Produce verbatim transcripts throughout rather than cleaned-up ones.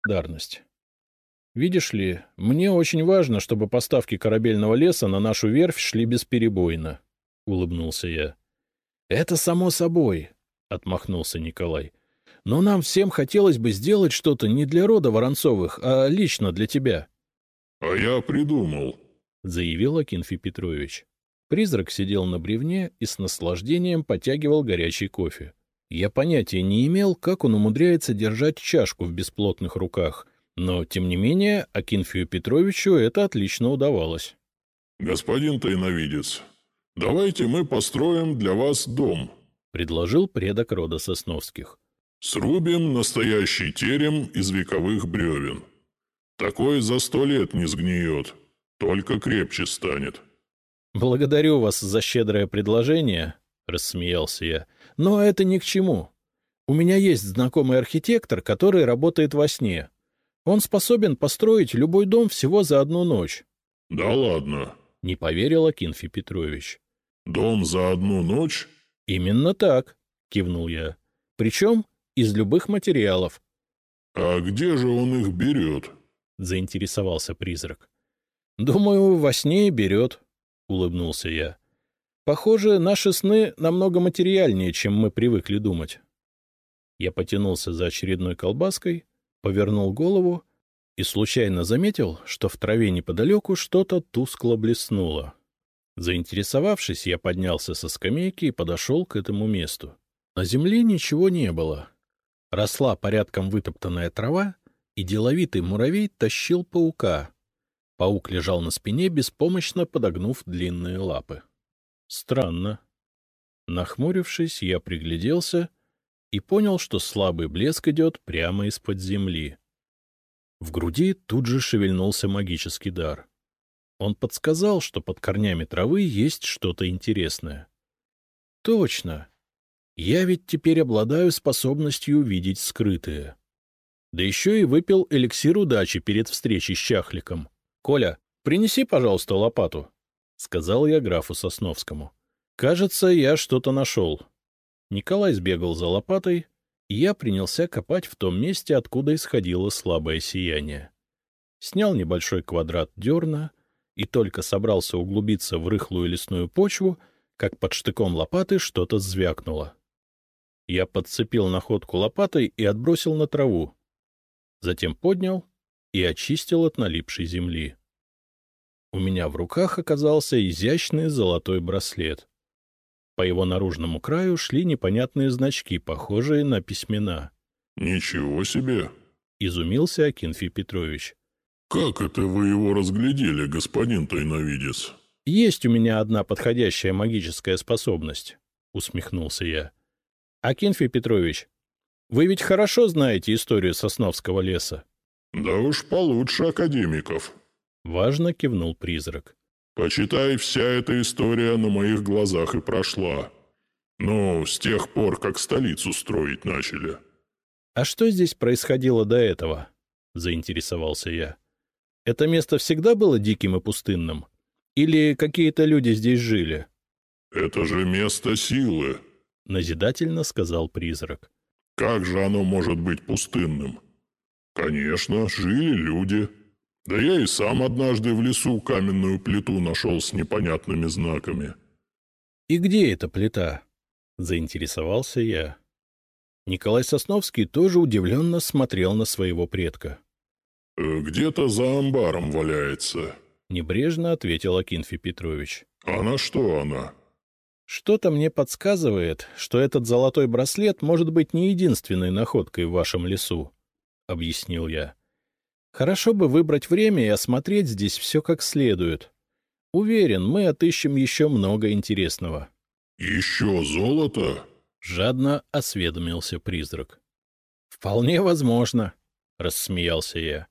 благодарность. Видишь ли, мне очень важно, чтобы поставки корабельного леса на нашу верфь шли бесперебойно, — улыбнулся я. — Это само собой, — отмахнулся Николай. — Но нам всем хотелось бы сделать что-то не для рода Воронцовых, а лично для тебя. — А я придумал, — заявил Акинфий Петрович. Призрак сидел на бревне и с наслаждением потягивал горячий кофе. Я понятия не имел, как он умудряется держать чашку в бесплотных руках, но, тем не менее, Акинфию Петровичу это отлично удавалось. — Господин тайновидец, давайте мы построим для вас дом, — предложил предок рода Сосновских. — Срубим настоящий терем из вековых бревен. Такой за сто лет не сгниет, только крепче станет. — Благодарю вас за щедрое предложение, — рассмеялся я, — но это ни к чему. У меня есть знакомый архитектор, который работает во сне. Он способен построить любой дом всего за одну ночь. — Да ладно, — не поверил Акинфий Петрович. — Дом за одну ночь? — Именно так, — кивнул я. — Причем из любых материалов. — А где же он их берет? — заинтересовался призрак. — Думаю, во сне и берет, — улыбнулся я. — Похоже, наши сны намного материальнее, чем мы привыкли думать. Я потянулся за очередной колбаской, повернул голову и случайно заметил, что в траве неподалеку что-то тускло блеснуло. Заинтересовавшись, я поднялся со скамейки и подошел к этому месту. На земле ничего не было. Росла порядком вытоптанная трава, и деловитый муравей тащил паука. Паук лежал на спине, беспомощно подогнув длинные лапы. Странно. Нахмурившись, я пригляделся и понял, что слабый блеск идет прямо из-под земли. В груди тут же шевельнулся магический дар. Он подсказал, что под корнями травы есть что-то интересное. Точно. Я ведь теперь обладаю способностью видеть скрытое. Да еще и выпил эликсир удачи перед встречей с Чахликом. — Коля, принеси, пожалуйста, лопату, — сказал я графу Сосновскому. — Кажется, я что-то нашел. Николай сбегал за лопатой, и я принялся копать в том месте, откуда исходило слабое сияние. Снял небольшой квадрат дерна и только собрался углубиться в рыхлую лесную почву, как под штыком лопаты что-то звякнуло. Я подцепил находку лопатой и отбросил на траву. Затем поднял и очистил от налипшей земли. У меня в руках оказался изящный золотой браслет. По его наружному краю шли непонятные значки, похожие на письмена. — Ничего себе! — изумился Акинфий Петрович. — Как это вы его разглядели, господин тайновидец? — Есть у меня одна подходящая магическая способность, — усмехнулся я. — Акинфий Петрович, вы ведь хорошо знаете историю Сосновского леса? — Да уж получше академиков. — важно кивнул призрак. Почитай, вся эта история на моих глазах и прошла. Ну, с тех пор, как столицу строить начали. — А что здесь происходило до этого? — заинтересовался я. — Это место всегда было диким и пустынным? Или какие-то люди здесь жили? — Это же место силы, — назидательно сказал призрак. — Как же оно может быть пустынным? Конечно, жили люди. Да я и сам однажды в лесу каменную плиту нашел с непонятными знаками. — И где эта плита? — заинтересовался я. Николай Сосновский тоже удивленно смотрел на своего предка. — Где-то за амбаром валяется, — небрежно ответил Акинфий Петрович. — А на что она? — Что-то мне подсказывает, что этот золотой браслет может быть не единственной находкой в вашем лесу, — объяснил я. Хорошо бы выбрать время и осмотреть здесь все как следует. Уверен, мы отыщем еще много интересного. — Еще золото? — жадно осведомился призрак. — Вполне возможно, — рассмеялся я.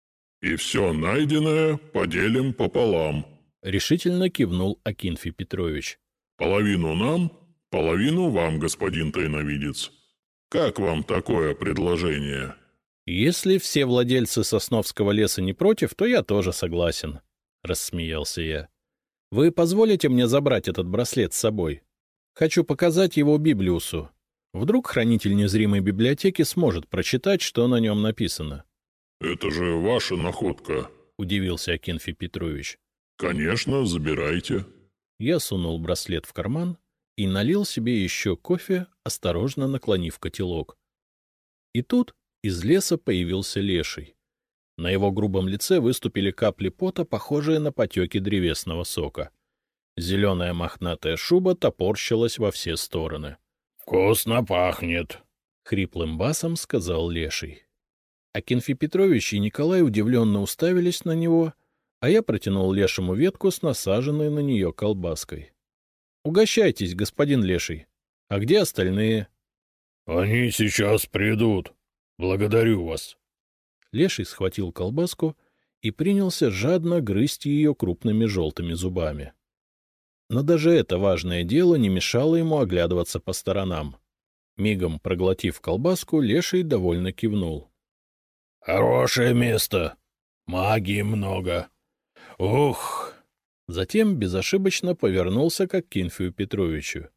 — И все найденное поделим пополам, — решительно кивнул Акинфий Петрович. — Половину нам, половину вам, господин тайновидец. Как вам такое предложение? — Если все владельцы Сосновского леса не против, то я тоже согласен, — рассмеялся я. — Вы позволите мне забрать этот браслет с собой? Хочу показать его Библиусу. Вдруг хранитель незримой библиотеки сможет прочитать, что на нем написано. Это же ваша находка. — удивился Акинфий Петрович. — Конечно, забирайте. Я сунул браслет в карман и налил себе еще кофе, осторожно наклонив котелок. И тут из леса появился леший. На его грубом лице выступили капли пота, похожие на потеки древесного сока. Зеленая мохнатая шуба топорщилась во все стороны. — Вкусно пахнет, — хриплым басом сказал леший. Акинфий Петрович и Николай удивленно уставились на него, а я протянул лешему ветку с насаженной на нее колбаской. — Угощайтесь, господин леший. А где остальные? — Они сейчас придут. Благодарю вас. Леший схватил колбаску и принялся жадно грызть ее крупными желтыми зубами. Но даже это важное дело не мешало ему оглядываться по сторонам. Мигом проглотив колбаску, леший довольно кивнул. — Хорошее место. Магии много. Ух! Затем безошибочно повернулся к Акинфию Петровичу.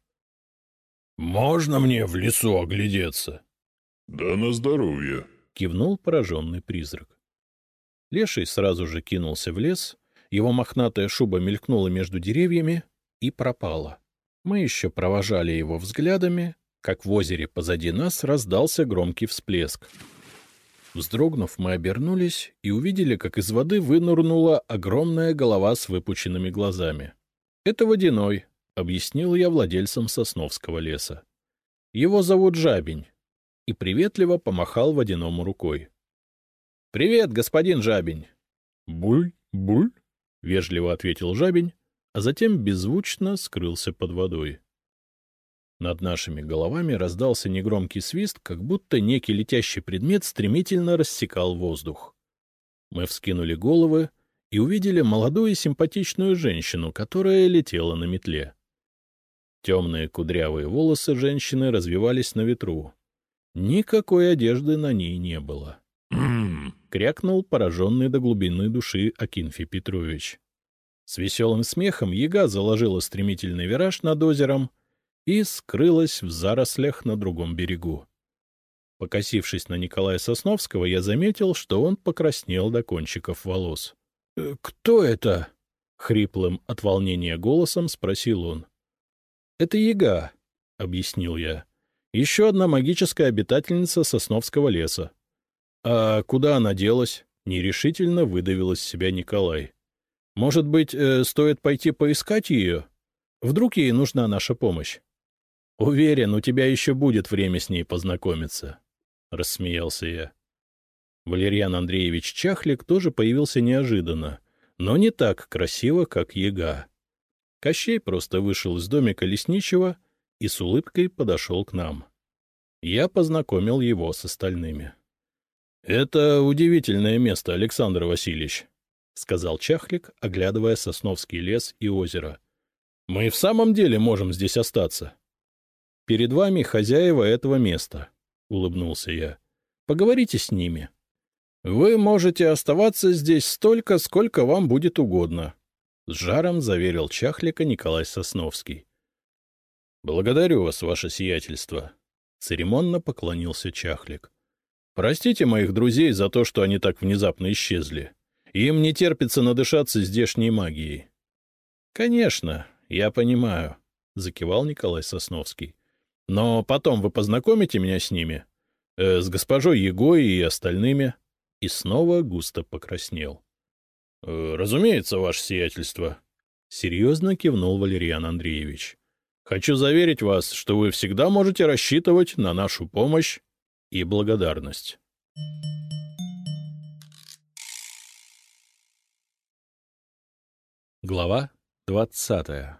— Можно мне в лесу оглядеться? — Да на здоровье, — кивнул пораженный призрак. Леший сразу же кинулся в лес, его мохнатая шуба мелькнула между деревьями и пропала. Мы еще провожали его взглядами, как в озере позади нас раздался громкий всплеск. Вздрогнув, мы обернулись и увидели, как из воды вынырнула огромная голова с выпученными глазами. — Это водяной, — объяснил я владельцам Сосновского леса. — Его зовут Жабень. И приветливо помахал водяному рукой. — Привет, господин Жабень! — Буль, буль, — вежливо ответил Жабень, а затем беззвучно скрылся под водой. Над нашими головами раздался негромкий свист, как будто некий летящий предмет стремительно рассекал воздух. Мы вскинули головы и увидели молодую и симпатичную женщину, которая летела на метле. Темные кудрявые волосы женщины развивались на ветру. Никакой одежды на ней не было. — крякнул пораженный до глубины души Акинфий Петрович. С веселым смехом яга заложила стремительный вираж над озером и скрылась в зарослях на другом берегу. Покосившись на Николая Сосновского, я заметил, что он покраснел до кончиков волос. — Кто это? — хриплым от волнения голосом спросил он. — Это яга, — объяснил я. Еще одна магическая обитательница Сосновского леса. — А куда она делась? — нерешительно выдавил из себя Николай. — Может быть, э, стоит пойти поискать ее? Вдруг ей нужна наша помощь? — Уверен, у тебя еще будет время с ней познакомиться, — рассмеялся я. Валерьян Андреевич Чахлик тоже появился неожиданно, но не так красиво, как яга. Кощей просто вышел из домика лесничего и с улыбкой подошел к нам. Я познакомил его с остальными. — Это удивительное место, Александр Васильевич, — сказал Чахлик, оглядывая Сосновский лес и озеро. — Мы в самом деле можем здесь остаться. — Перед вами хозяева этого места, — улыбнулся я. — Поговорите с ними. Вы можете оставаться здесь столько, сколько вам будет угодно, — с жаром заверил Чахлика Николай Сосновский. — Благодарю вас, ваше сиятельство, — церемонно поклонился Чахлик. — Простите моих друзей за то, что они так внезапно исчезли. Им не терпится надышаться здешней магией. — Конечно, я понимаю, — закивал Николай Сосновский. — Но потом вы познакомите меня с ними, э, с госпожой Егой и остальными. И снова густо покраснел. — Разумеется, ваше сиятельство, — серьезно кивнул Валерьян Андреевич. — Хочу заверить вас, что вы всегда можете рассчитывать на нашу помощь и благодарность. Глава двадцатая.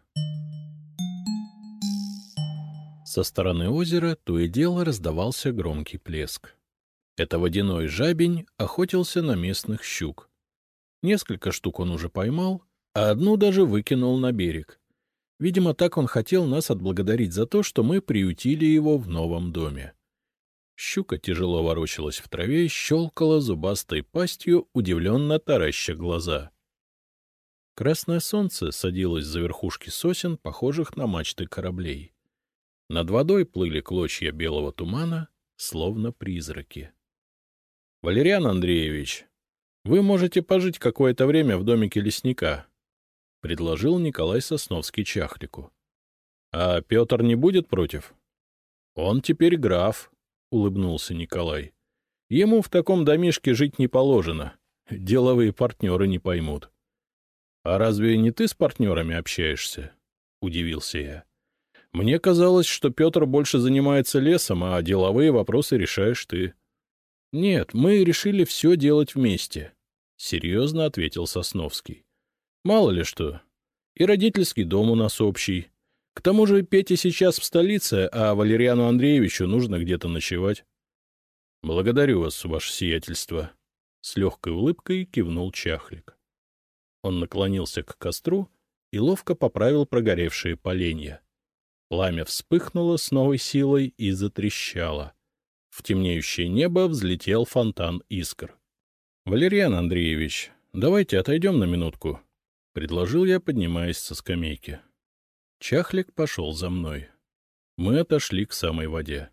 Со стороны озера то и дело раздавался громкий плеск. Это водяной жабень охотился на местных щук. Несколько штук он уже поймал, а одну даже выкинул на берег. Видимо, так он хотел нас отблагодарить за то, что мы приютили его в новом доме. Щука тяжело ворочалась в траве и щелкала зубастой пастью, удивленно тараща глаза. Красное солнце садилось за верхушки сосен, похожих на мачты кораблей. Над водой плыли клочья белого тумана, словно призраки. Валериан Андреевич, вы можете пожить какое-то время в домике лесника, — предложил Николай Сосновский Чахлику. — А Петр не будет против? — Он теперь граф, — улыбнулся Николай. — Ему в таком домишке жить не положено. Деловые партнеры не поймут. — А разве не ты с партнерами общаешься? — удивился я. — Мне казалось, что Петр больше занимается лесом, а деловые вопросы решаешь ты. — Нет, мы решили все делать вместе, — серьезно ответил Сосновский. — Мало ли что. И родительский дом у нас общий. К тому же Петя сейчас в столице, а Валериану Андреевичу нужно где-то ночевать. — Благодарю вас, ваше сиятельство. С легкой улыбкой кивнул Чахлик. Он наклонился к костру и ловко поправил прогоревшие поленья. Пламя вспыхнуло с новой силой и затрещало. В темнеющее небо взлетел фонтан искр. — Валериан Андреевич, давайте отойдем на минутку, — предложил я, поднимаясь со скамейки. Чахлик пошел за мной. Мы отошли к самой воде.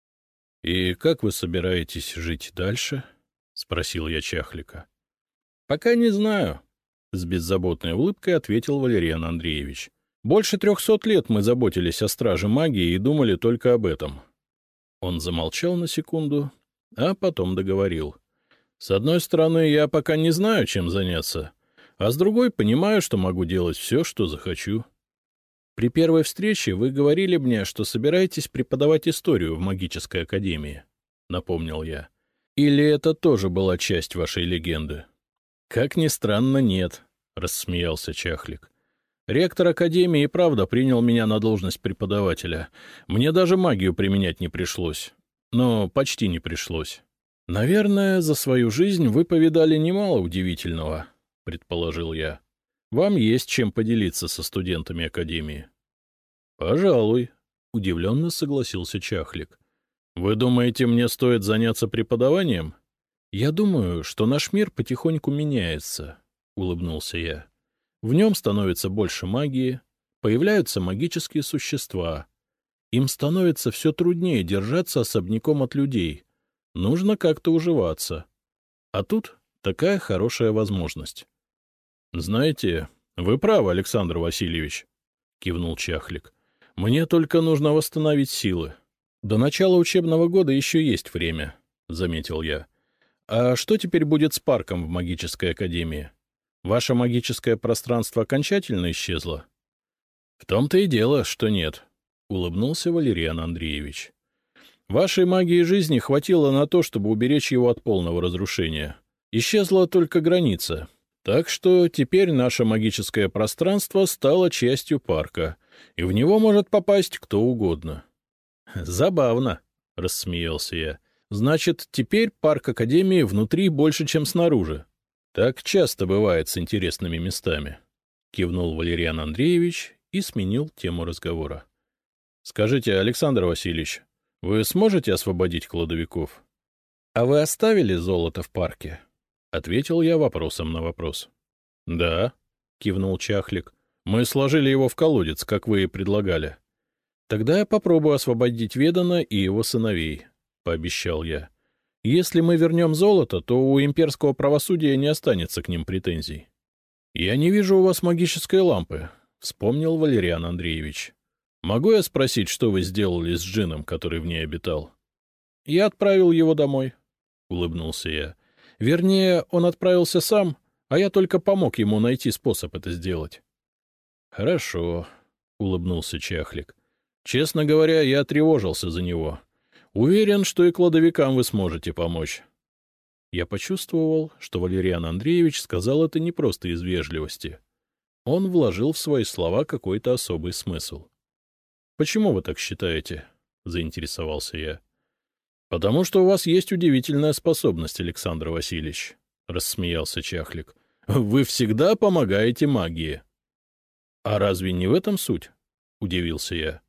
— И как вы собираетесь жить дальше? — спросил я Чахлика. — Пока не знаю, — с беззаботной улыбкой ответил Валериан Андреевич. — Больше трехсот лет мы заботились о страже магии и думали только об этом. Он замолчал на секунду, а потом договорил. — С одной стороны, я пока не знаю, чем заняться, а с другой понимаю, что могу делать все, что захочу. При первой встрече вы говорили мне, что собираетесь преподавать историю в магической академии, — напомнил я. Или это тоже была часть вашей легенды? — Как ни странно, нет, — рассмеялся Чахлик. Ректор академии и правда принял меня на должность преподавателя. Мне даже магию применять не пришлось. Но почти не пришлось. — Наверное, за свою жизнь вы повидали немало удивительного, — предположил я. Вам есть чем поделиться со студентами академии. — Пожалуй, — удивленно согласился Чахлик. — Вы думаете, мне стоит заняться преподаванием? — Я думаю, что наш мир потихоньку меняется, — улыбнулся я. В нем становится больше магии, появляются магические существа. Им становится все труднее держаться особняком от людей. Нужно как-то уживаться. А тут такая хорошая возможность. — Знаете, вы правы, Александр Васильевич, — кивнул Чахлик. — Мне только нужно восстановить силы. До начала учебного года еще есть время, — заметил я. — А что теперь будет с парком в магической академии? Ваше магическое пространство окончательно исчезло? — В том-то и дело, что нет, — улыбнулся Валериан Андреевич. — Вашей магии жизни хватило на то, чтобы уберечь его от полного разрушения. Исчезла только граница. Так что теперь наше магическое пространство стало частью парка, и в него может попасть кто угодно. — Забавно, — рассмеялся я. — Значит, теперь парк Академии внутри больше, чем снаружи. Так часто бывает с интересными местами. Кивнул Валериан Андреевич и сменил тему разговора. — Скажите, Александр Васильевич, вы сможете освободить кладовиков? — А вы оставили золото в парке? — ответил я вопросом на вопрос. — Да, — кивнул Чахлик. — Мы сложили его в колодец, как вы и предлагали. — Тогда я попробую освободить Ведана и его сыновей, — пообещал я. — Если мы вернем золото, то у имперского правосудия не останется к ним претензий. — Я не вижу у вас магической лампы, — вспомнил Валериан Андреевич. — Могу я спросить, что вы сделали с джинном, который в ней обитал? — Я отправил его домой, — улыбнулся я. — Вернее, он отправился сам, а я только помог ему найти способ это сделать. — Хорошо, — улыбнулся Чахлик. — Честно говоря, я тревожился за него. Уверен, что и кладовикам вы сможете помочь. Я почувствовал, что Валериан Андреевич сказал это не просто из вежливости. Он вложил в свои слова какой-то особый смысл. — Почему вы так считаете? — заинтересовался я. — Потому что у вас есть удивительная способность, Александр Васильевич, — рассмеялся Чахлик. — Вы всегда помогаете магии. — А разве не в этом суть? — удивился я.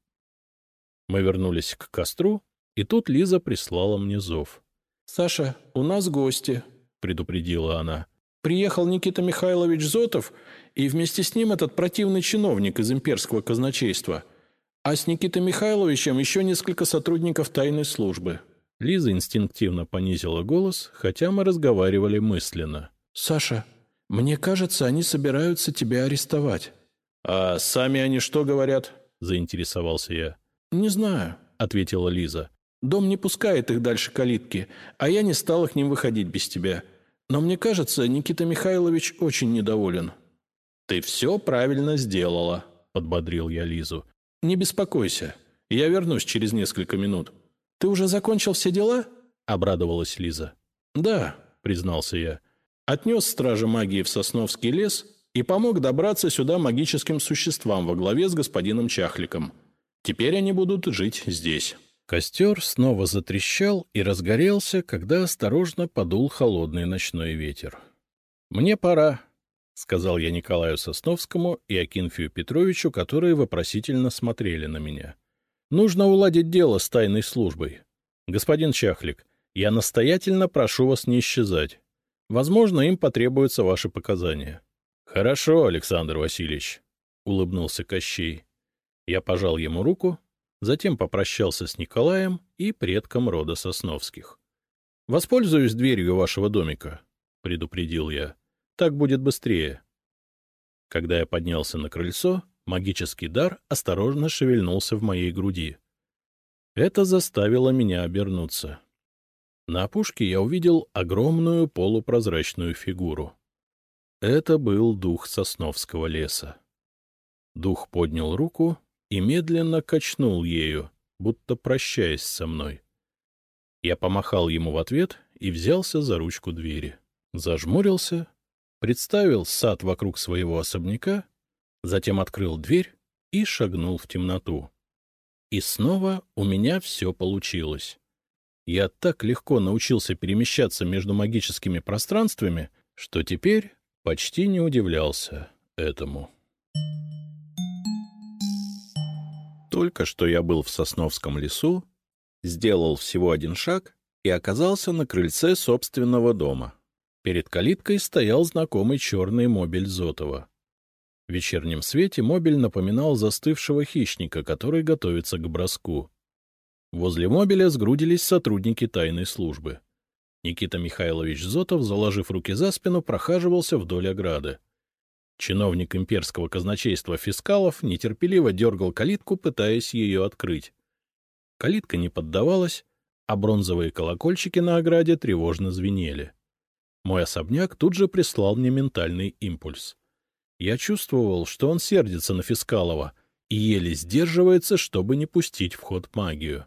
Мы вернулись к костру, и тут Лиза прислала мне зов. — Саша, у нас гости, — предупредила она. — Приехал Никита Михайлович Зотов, и вместе с ним этот противный чиновник из имперского казначейства. А с Никитой Михайловичем еще несколько сотрудников тайной службы. Лиза инстинктивно понизила голос, хотя мы разговаривали мысленно. — Саша, мне кажется, они собираются тебя арестовать. — А сами они что говорят? — заинтересовался я. — Не знаю, — ответила Лиза. — Дом не пускает их дальше калитки, а я не стала к ним выходить без тебя. Но мне кажется, Никита Михайлович очень недоволен. — Ты все правильно сделала, — подбодрил я Лизу. — Не беспокойся, я вернусь через несколько минут. — Ты уже закончил все дела? — обрадовалась Лиза. — Да, — признался я. Отнес стража магии в Сосновский лес и помог добраться сюда магическим существам во главе с господином Чахликом. Теперь они будут жить здесь. Костер снова затрещал и разгорелся, когда осторожно подул холодный ночной ветер. — Мне пора, — сказал я Николаю Сосновскому и Акинфию Петровичу, которые вопросительно смотрели на меня. — Нужно уладить дело с тайной службой. Господин Чахлик, я настоятельно прошу вас не исчезать. Возможно, им потребуются ваши показания. — Хорошо, Александр Васильевич, — улыбнулся Кощей. Я пожал ему руку, затем попрощался с Николаем и предком рода Сосновских. — Воспользуюсь дверью вашего домика, — предупредил я. — Так будет быстрее. Когда я поднялся на крыльцо, магический дар осторожно шевельнулся в моей груди. Это заставило меня обернуться. На опушке я увидел огромную полупрозрачную фигуру. Это был дух Сосновского леса. Дух поднял руку и медленно качнул ею, будто прощаясь со мной. Я помахал ему в ответ и взялся за ручку двери. Зажмурился, представил сад вокруг своего особняка, затем открыл дверь и шагнул в темноту. И снова у меня все получилось. Я так легко научился перемещаться между магическими пространствами, что теперь почти не удивлялся этому. Только что я был в Сосновском лесу, сделал всего один шаг и оказался на крыльце собственного дома. Перед калиткой стоял знакомый черный мобиль Зотова. В вечернем свете мобиль напоминал застывшего хищника, который готовится к броску. Возле мобиля сгрудились сотрудники тайной службы. Никита Михайлович Зотов, заложив руки за спину, прохаживался вдоль ограды. Чиновник имперского казначейства Фискалов нетерпеливо дергал калитку, пытаясь ее открыть. Калитка не поддавалась, а бронзовые колокольчики на ограде тревожно звенели. Мой особняк тут же прислал мне ментальный импульс. Я чувствовал, что он сердится на Фискалова и еле сдерживается, чтобы не пустить в ход магию.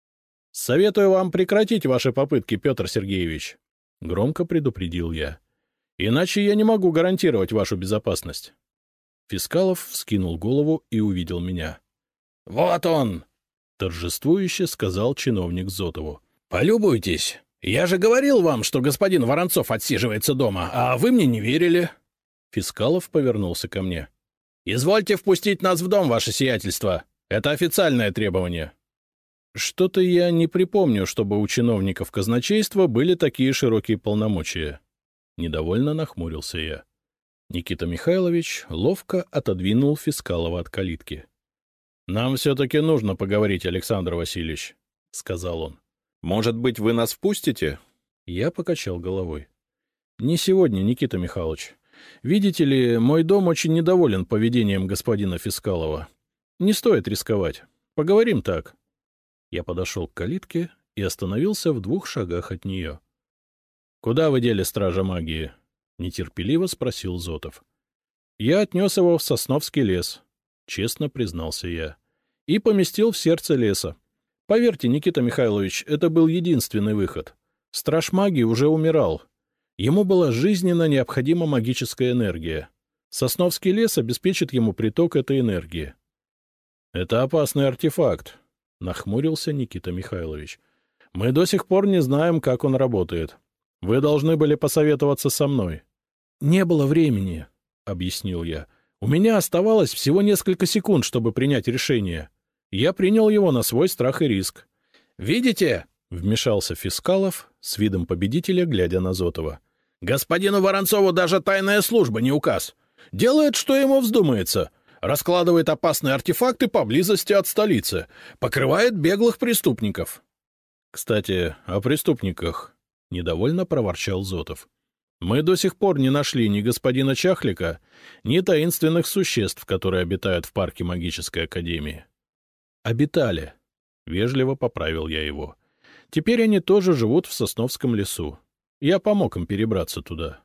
— Советую вам прекратить ваши попытки, Петр Сергеевич, — громко предупредил я. — Иначе я не могу гарантировать вашу безопасность. Фискалов вскинул голову и увидел меня. — Вот он! — торжествующе сказал чиновник Зотову. — Полюбуйтесь! Я же говорил вам, что господин Воронцов отсиживается дома, а вы мне не верили. Фискалов повернулся ко мне. — Извольте впустить нас в дом, ваше сиятельство. Это официальное требование. Что-то я не припомню, чтобы у чиновников казначейства были такие широкие полномочия. Недовольно нахмурился я. Никита Михайлович ловко отодвинул Фискалова от калитки. — Нам все-таки нужно поговорить, Александр Васильевич, — сказал он. — Может быть, вы нас впустите? Я покачал головой. — Не сегодня, Никита Михайлович. Видите ли, мой дом очень недоволен поведением господина Фискалова. Не стоит рисковать. Поговорим так. Я подошел к калитке и остановился в двух шагах от нее. — Куда вы дели стража магии? — нетерпеливо спросил Зотов. — Я отнес его в Сосновский лес, — честно признался я, — и поместил в сердце леса. Поверьте, Никита Михайлович, это был единственный выход. Страж магии уже умирал. Ему была жизненно необходима магическая энергия. Сосновский лес обеспечит ему приток этой энергии. — Это опасный артефакт, — нахмурился Никита Михайлович. — Мы до сих пор не знаем, как он работает. Вы должны были посоветоваться со мной. — Не было времени, — объяснил я. — У меня оставалось всего несколько секунд, чтобы принять решение. Я принял его на свой страх и риск. — Видите? — вмешался Фискалов, с видом победителя, глядя на Зотова. — Господину Воронцову даже тайная служба не указ. Делает, что ему вздумается. Раскладывает опасные артефакты поблизости от столицы. Покрывает беглых преступников. — Кстати, о преступниках, — недовольно проворчал Зотов. — Мы до сих пор не нашли ни господина Чахлика, ни таинственных существ, которые обитают в парке магической академии. — Обитали, — вежливо поправил я его. — Теперь они тоже живут в Сосновском лесу. Я помог им перебраться туда.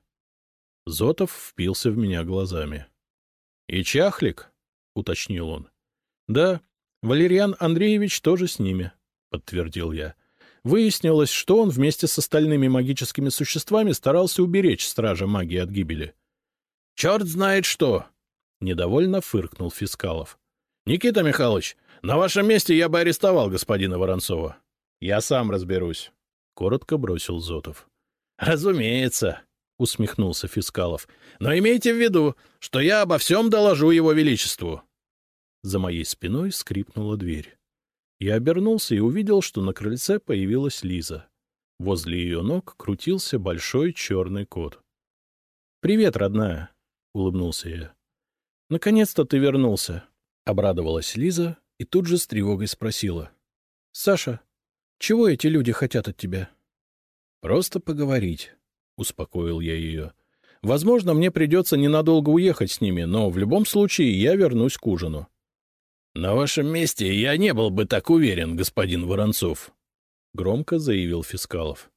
Зотов впился в меня глазами. — И Чахлик? — уточнил он. — Да, Валерьян Андреевич тоже с ними, — подтвердил я. Выяснилось, что он вместе с остальными магическими существами старался уберечь стража магии от гибели. — Черт знает что! — недовольно фыркнул Фискалов. — Никита Михайлович, на вашем месте я бы арестовал господина Воронцова. — Я сам разберусь, — коротко бросил Зотов. — Разумеется, — усмехнулся Фискалов. — Но имейте в виду, что я обо всем доложу его величеству. За моей спиной скрипнула дверь. Я обернулся и увидел, что на крыльце появилась Лиза. Возле ее ног крутился большой черный кот. — Привет, родная, — улыбнулся я. — Наконец-то ты вернулся, — обрадовалась Лиза и тут же с тревогой спросила. — Саша, чего эти люди хотят от тебя? — Просто поговорить, — успокоил я ее. — Возможно, мне придется ненадолго уехать с ними, но в любом случае я вернусь к ужину. — На вашем месте я не был бы так уверен, господин Воронцов, — громко заявил Фискалов.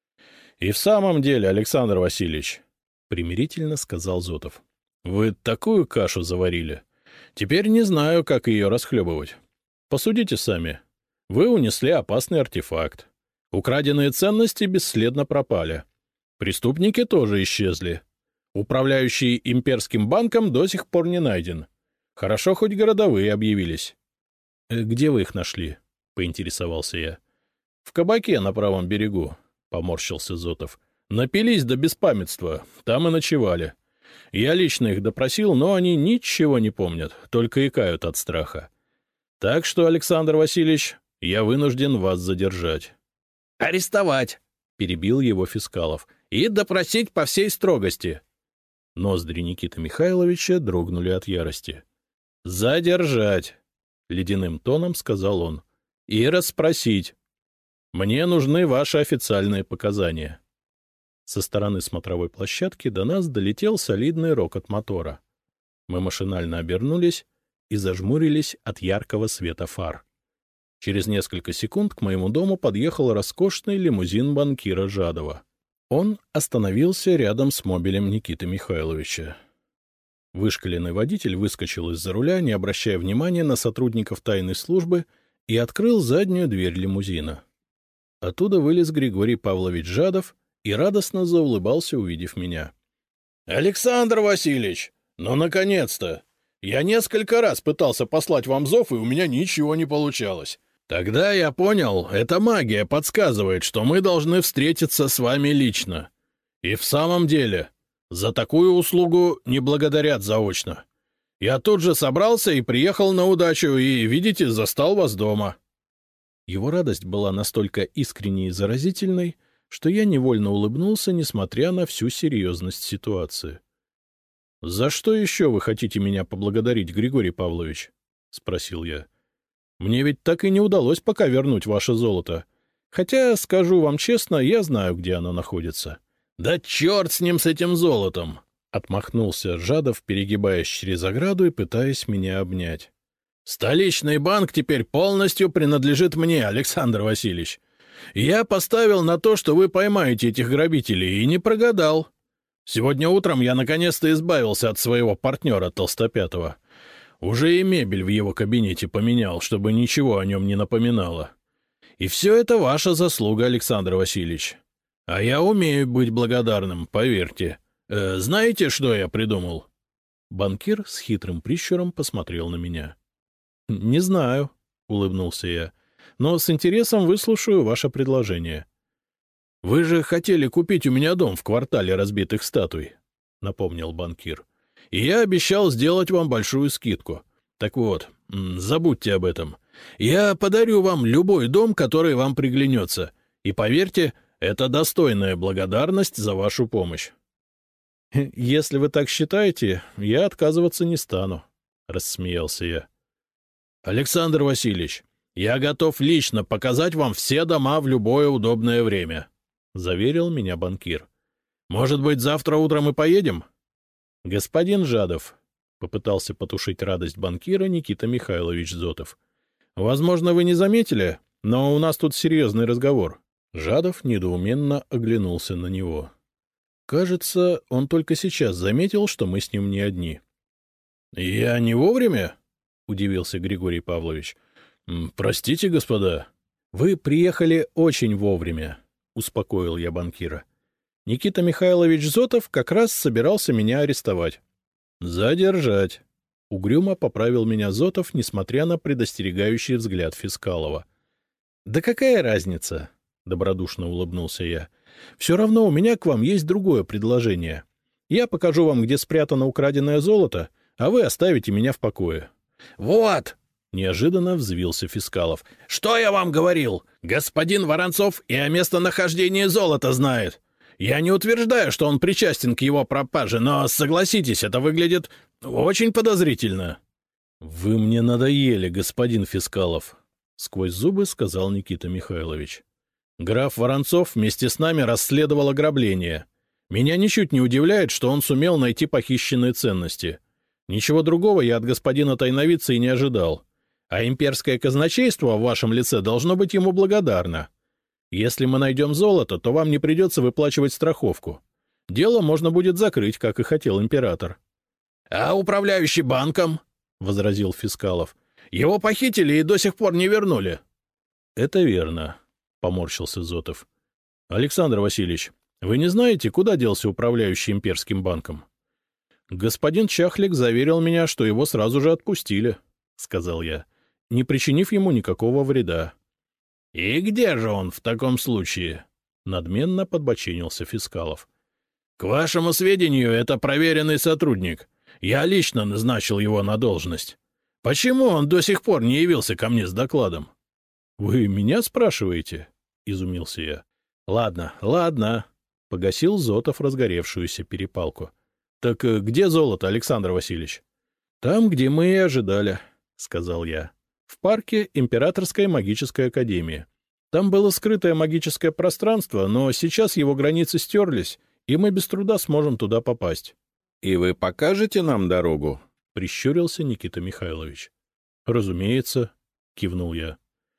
— И в самом деле, Александр Васильевич, — примирительно сказал Зотов, — вы такую кашу заварили. Теперь не знаю, как ее расхлебывать. Посудите сами. Вы унесли опасный артефакт. Украденные ценности бесследно пропали. Преступники тоже исчезли. Управляющий имперским банком до сих пор не найден. Хорошо, хоть городовые объявились. — Где вы их нашли? — поинтересовался я. — В кабаке на правом берегу, — поморщился Зотов. — Напились до беспамятства, там и ночевали. Я лично их допросил, но они ничего не помнят, только икают от страха. Так что, Александр Васильевич, я вынужден вас задержать. — Арестовать! — перебил его Фискалов. — И допросить по всей строгости. Ноздри Никиты Михайловича дрогнули от ярости. — Задержать! — ледяным тоном сказал он. — И расспросить. Мне нужны ваши официальные показания. Со стороны смотровой площадки до нас долетел солидный рокот мотора. Мы машинально обернулись и зажмурились от яркого света фар. Через несколько секунд к моему дому подъехал роскошный лимузин банкира Жадова. Он остановился рядом с мобилем Никиты Михайловича. Вышкаленный водитель выскочил из-за руля, не обращая внимания на сотрудников тайной службы, и открыл заднюю дверь лимузина. Оттуда вылез Григорий Павлович Жадов и радостно заулыбался, увидев меня. — Александр Васильевич, ну, наконец-то! Я несколько раз пытался послать вам зов, и у меня ничего не получалось. Тогда я понял, эта магия подсказывает, что мы должны встретиться с вами лично. И в самом деле... За такую услугу не благодарят заочно. Я тут же собрался и приехал на удачу, и, видите, застал вас дома. Его радость была настолько искренней и заразительной, что я невольно улыбнулся, несмотря на всю серьезность ситуации. — За что еще вы хотите меня поблагодарить, Григорий Павлович? — спросил я. — Мне ведь так и не удалось пока вернуть ваше золото. Хотя, скажу вам честно, я знаю, где оно находится. — Да черт с ним, с этим золотом! — отмахнулся Жадов, перегибаясь через ограду и пытаясь меня обнять. — Столичный банк теперь полностью принадлежит мне, Александр Васильевич. Я поставил на то, что вы поймаете этих грабителей, и не прогадал. Сегодня утром я наконец-то избавился от своего партнера Толстопятого. Уже и мебель в его кабинете поменял, чтобы ничего о нем не напоминало. И все это ваша заслуга, Александр Васильевич. А я умею быть благодарным, поверьте. Э, знаете, что я придумал? Банкир с хитрым прищуром посмотрел на меня. — Не знаю, — улыбнулся я, — но с интересом выслушаю ваше предложение. — Вы же хотели купить у меня дом в квартале разбитых статуй, — напомнил банкир. — И я обещал сделать вам большую скидку. Так вот, забудьте об этом. Я подарю вам любой дом, который вам приглянется. И поверьте, это достойная благодарность за вашу помощь. — Если вы так считаете, я отказываться не стану, — рассмеялся я. — Александр Васильевич, Я готов лично показать вам все дома в любое удобное время, — заверил меня банкир. — Может быть, завтра утром и поедем? — Господин Жадов, — попытался потушить радость банкира Никита Михайлович Зотов. — Возможно, вы не заметили, но у нас тут серьезный разговор. Жадов недоуменно оглянулся на него. Кажется, он только сейчас заметил, что мы с ним не одни. — Я не вовремя? — удивился Григорий Павлович. — Простите, господа. — Вы приехали очень вовремя, — успокоил я банкира. Никита Михайлович Зотов как раз собирался меня арестовать. — Задержать. Угрюмо поправил меня Зотов, несмотря на предостерегающий взгляд Фискалова. — Да какая разница? — добродушно улыбнулся я. — Все равно у меня к вам есть другое предложение. Я покажу вам, где спрятано украденное золото, а вы оставите меня в покое. — Вот! — неожиданно взвился Фискалов. — Что я вам говорил? Господин Воронцов и о местонахождении золота знает. Я не утверждаю, что он причастен к его пропаже, но, согласитесь, это выглядит очень подозрительно. — Вы мне надоели, господин Фискалов, — сквозь зубы сказал Никита Михайлович. Граф Воронцов вместе с нами расследовал ограбление. Меня ничуть не удивляет, что он сумел найти похищенные ценности. Ничего другого я от господина тайновидца и не ожидал. А имперское казначейство в вашем лице должно быть ему благодарно. Если мы найдем золото, то вам не придется выплачивать страховку. Дело можно будет закрыть, как и хотел император. — А управляющий банком? — возразил Фискалов. — Его похитили и до сих пор не вернули. — Это верно, — поморщился Зотов. — Александр Васильевич, вы не знаете, куда делся управляющий имперским банком? — Господин Чахлик заверил меня, что его сразу же отпустили, — сказал я, не причинив ему никакого вреда. — И где же он в таком случае? — надменно подбоченился Фискалов. — К вашему сведению, это проверенный сотрудник. Я лично назначил его на должность. Почему он до сих пор не явился ко мне с докладом? — Вы меня спрашиваете? — изумился я. — Ладно, ладно, — погасил Зотов разгоревшуюся перепалку. — Так где золото, Александр Васильевич? — Там, где мы и ожидали, — сказал я. В парке Императорская магическая академия. Там было скрытое магическое пространство, но сейчас его границы стерлись, и мы без труда сможем туда попасть. — И вы покажете нам дорогу? — прищурился Никита Михайлович. — Разумеется, — кивнул я.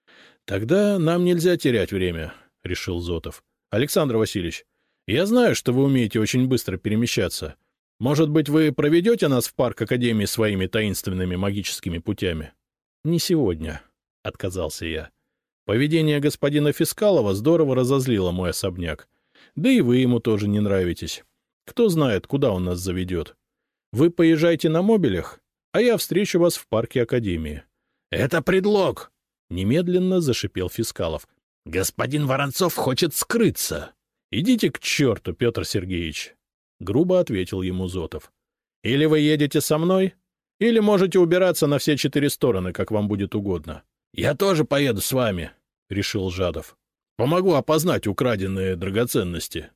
— Тогда нам нельзя терять время, — решил Зотов. — Александр Васильевич, я знаю, что вы умеете очень быстро перемещаться. Может быть, вы проведете нас в парк Академии своими таинственными магическими путями? — Не сегодня, — отказался я. Поведение господина Фискалова здорово разозлило мой особняк. Да и вы ему тоже не нравитесь. Кто знает, куда он нас заведет. Вы поезжайте на мобилях, а я встречу вас в парке Академии. — Это предлог! — немедленно зашипел Фискалов. — Господин Воронцов хочет скрыться. — Идите к черту, Петр Сергеевич! — грубо ответил ему Зотов. — Или вы едете со мной, или можете убираться на все четыре стороны, как вам будет угодно. — Я тоже поеду с вами, — решил Жадов. — Помогу опознать украденные драгоценности.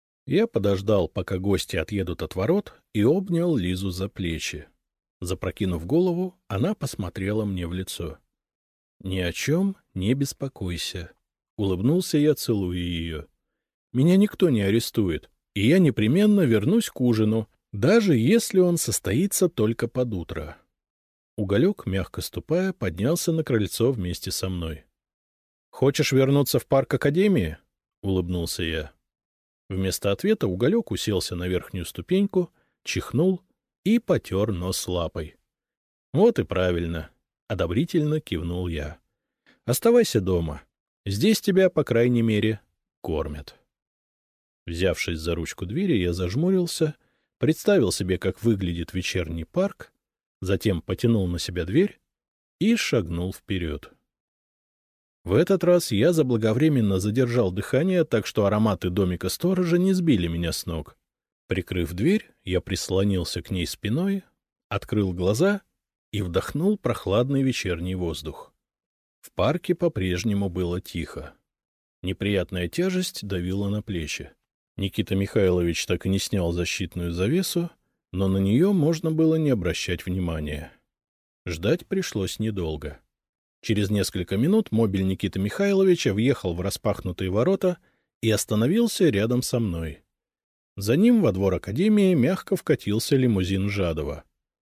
Я подождал, пока гости отъедут от ворот, и обнял Лизу за плечи. Запрокинув голову, она посмотрела мне в лицо. — Ни о чем не беспокойся, — улыбнулся я, целуя ее. — Меня никто не арестует, и я непременно вернусь к ужину, даже если он состоится только под утро. Уголек, мягко ступая, поднялся на крыльцо вместе со мной. — Хочешь вернуться в парк Академии? — улыбнулся я. Вместо ответа Уголек уселся на верхнюю ступеньку, чихнул и потер нос лапой. — Вот и правильно, — одобрительно кивнул я. — Оставайся дома. Здесь тебя, по крайней мере, кормят. Взявшись за ручку двери, я зажмурился, представил себе, как выглядит вечерний парк, затем потянул на себя дверь и шагнул вперед. В этот раз я заблаговременно задержал дыхание, так что ароматы домика сторожа не сбили меня с ног. Прикрыв дверь, я прислонился к ней спиной, открыл глаза и вдохнул прохладный вечерний воздух. В парке по-прежнему было тихо. Неприятная тяжесть давила на плечи. Никита Михайлович так и не снял защитную завесу, но на нее можно было не обращать внимания. Ждать пришлось недолго. Через несколько минут мобиль Никиты Михайловича въехал в распахнутые ворота и остановился рядом со мной. За ним во двор академии мягко вкатился лимузин Жадова.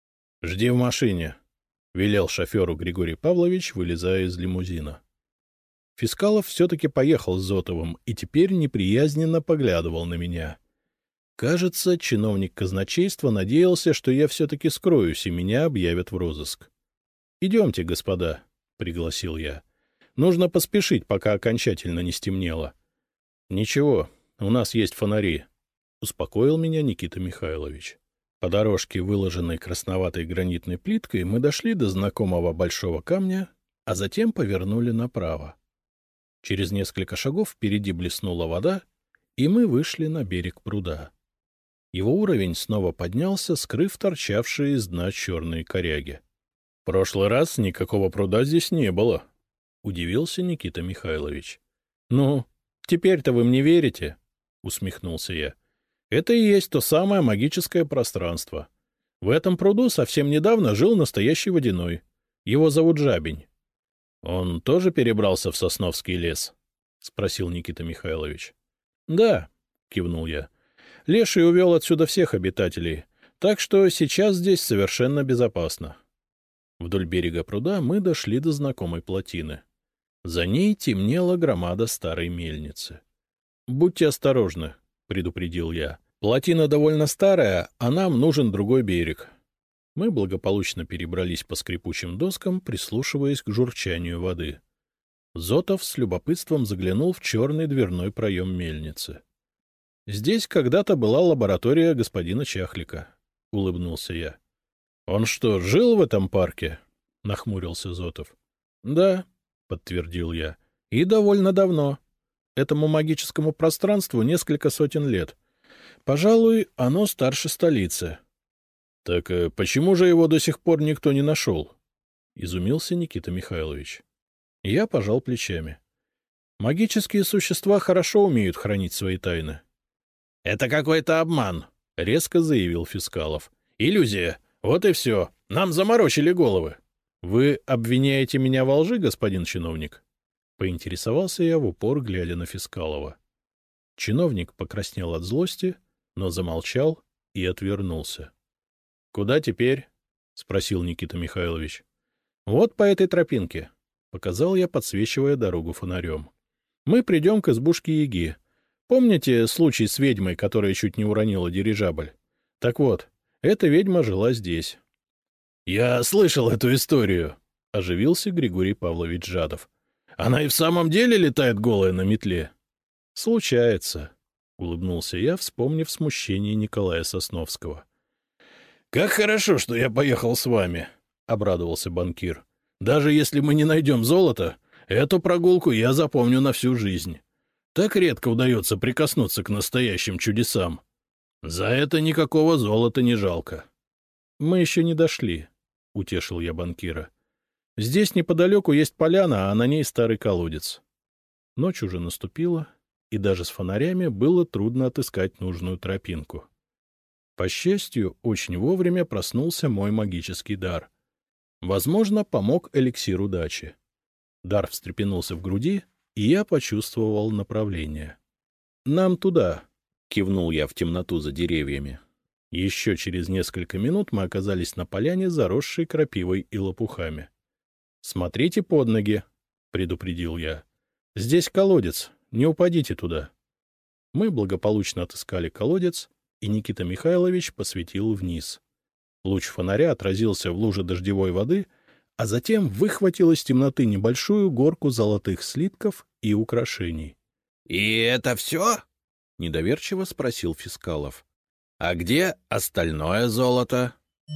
— Жди в машине, — велел шоферу Григорий Павлович, вылезая из лимузина. Фискалов все-таки поехал с Зотовым и теперь неприязненно поглядывал на меня. Кажется, чиновник казначейства надеялся, что я все-таки скроюсь и меня объявят в розыск. — Идемте, господа, — пригласил я. — Нужно поспешить, пока окончательно не стемнело. — Ничего, у нас есть фонари, — успокоил меня Никита Михайлович. По дорожке, выложенной красноватой гранитной плиткой, мы дошли до знакомого большого камня, а затем повернули направо. Через несколько шагов впереди блеснула вода, и мы вышли на берег пруда. Его уровень снова поднялся, скрыв торчавшие из дна черные коряги. — В прошлый раз никакого пруда здесь не было, — удивился Никита Михайлович. — Ну, теперь-то вы мне верите? — усмехнулся я. — Это и есть то самое магическое пространство. В этом пруду совсем недавно жил настоящий водяной. Его зовут Жабень. — Он тоже перебрался в Сосновский лес? — спросил Никита Михайлович. — Да, — кивнул я. — Леший увел отсюда всех обитателей, так что сейчас здесь совершенно безопасно. Вдоль берега пруда мы дошли до знакомой плотины. За ней темнела громада старой мельницы. — Будьте осторожны, — предупредил я. — Плотина довольно старая, а нам нужен другой берег. Мы благополучно перебрались по скрипучим доскам, прислушиваясь к журчанию воды. Зотов с любопытством заглянул в черный дверной проем мельницы. — Здесь когда-то была лаборатория господина Чахлика, — улыбнулся я. — Он что, жил в этом парке? — нахмурился Зотов. — Да, — подтвердил я, — и довольно давно. Этому магическому пространству несколько сотен лет. Пожалуй, оно старше столицы. — Так почему же его до сих пор никто не нашел? — изумился Никита Михайлович. Я пожал плечами. Магические существа хорошо умеют хранить свои тайны. — Это какой-то обман, — резко заявил Фискалов. — Иллюзия. Вот и все. Нам заморочили головы. — Вы обвиняете меня во лжи, господин чиновник? — поинтересовался я в упор, глядя на Фискалова. Чиновник покраснел от злости, но замолчал и отвернулся. — Куда теперь? — спросил Никита Михайлович. — Вот по этой тропинке, — показал я, подсвечивая дорогу фонарем. — Мы придем к избушке Яги. Помните случай с ведьмой, которая чуть не уронила дирижабль? Так вот, эта ведьма жила здесь. — Я слышал эту историю, — оживился Григорий Павлович Жадов. — Она и в самом деле летает голая на метле? — Случается, — улыбнулся я, вспомнив смущение Николая Сосновского. — Как хорошо, что я поехал с вами, — обрадовался банкир. — Даже если мы не найдем золото, эту прогулку я запомню на всю жизнь. Так редко удается прикоснуться к настоящим чудесам. За это никакого золота не жалко. — Мы еще не дошли, — утешил я банкира. — Здесь неподалеку есть поляна, а на ней старый колодец. Ночь уже наступила, и даже с фонарями было трудно отыскать нужную тропинку. По счастью, очень вовремя проснулся мой магический дар. Возможно, помог эликсир удачи. Дар встрепенулся в груди, и я почувствовал направление. — Нам туда, — кивнул я в темноту за деревьями. Еще через несколько минут мы оказались на поляне, заросшей крапивой и лопухами. — Смотрите под ноги, — предупредил я. — Здесь колодец, не упадите туда. Мы благополучно отыскали колодец, и Никита Михайлович посветил вниз. Луч фонаря отразился в луже дождевой воды, а затем выхватил из темноты небольшую горку золотых слитков и украшений. — И это все? — недоверчиво спросил Фискалов. — А где остальное золото?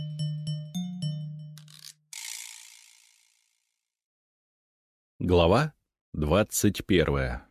Глава двадцать первая.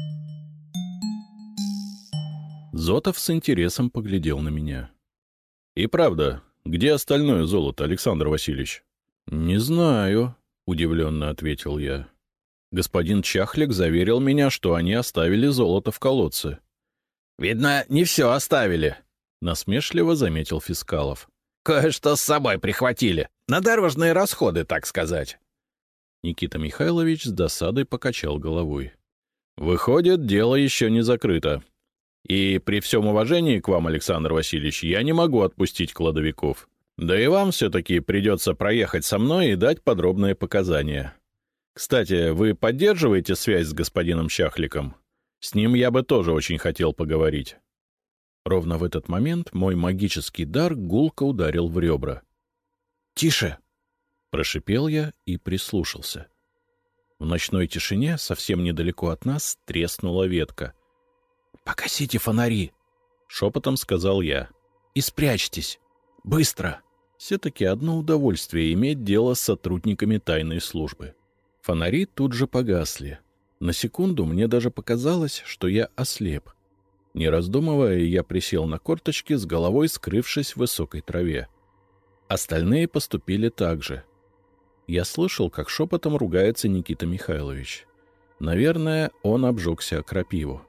Зотов с интересом поглядел на меня. — И правда, где остальное золото, Александр Васильевич? — Не знаю, — удивленно ответил я. Господин Чахлик заверил меня, что они оставили золото в колодце. — Видно, не все оставили, — насмешливо заметил Фискалов. — Кое-что с собой прихватили. На дорожные расходы, так сказать. Никита Михайлович с досадой покачал головой. Выходит, дело еще не закрыто. И при всем уважении к вам, Александр Васильевич, я не могу отпустить кладовиков. Да и вам все-таки придется проехать со мной и дать подробные показания. Кстати, вы поддерживаете связь с господином Чахликом? С ним я бы тоже очень хотел поговорить. Ровно в этот момент мой магический дар гулко ударил в ребра. «Тише!» — прошипел я и прислушался. В ночной тишине, совсем недалеко от нас, треснула ветка. «Погасите фонари!» — шепотом сказал я. «И спрячьтесь! Быстро!» Все-таки одно удовольствие иметь дело с сотрудниками тайной службы. Фонари тут же погасли. На секунду мне даже показалось, что я ослеп. Не раздумывая, я присел на корточки, с головой скрывшись в высокой траве. Остальные поступили так же. Я слышал, как шепотом ругается Никита Михайлович. Наверное, он обжегся о крапиву.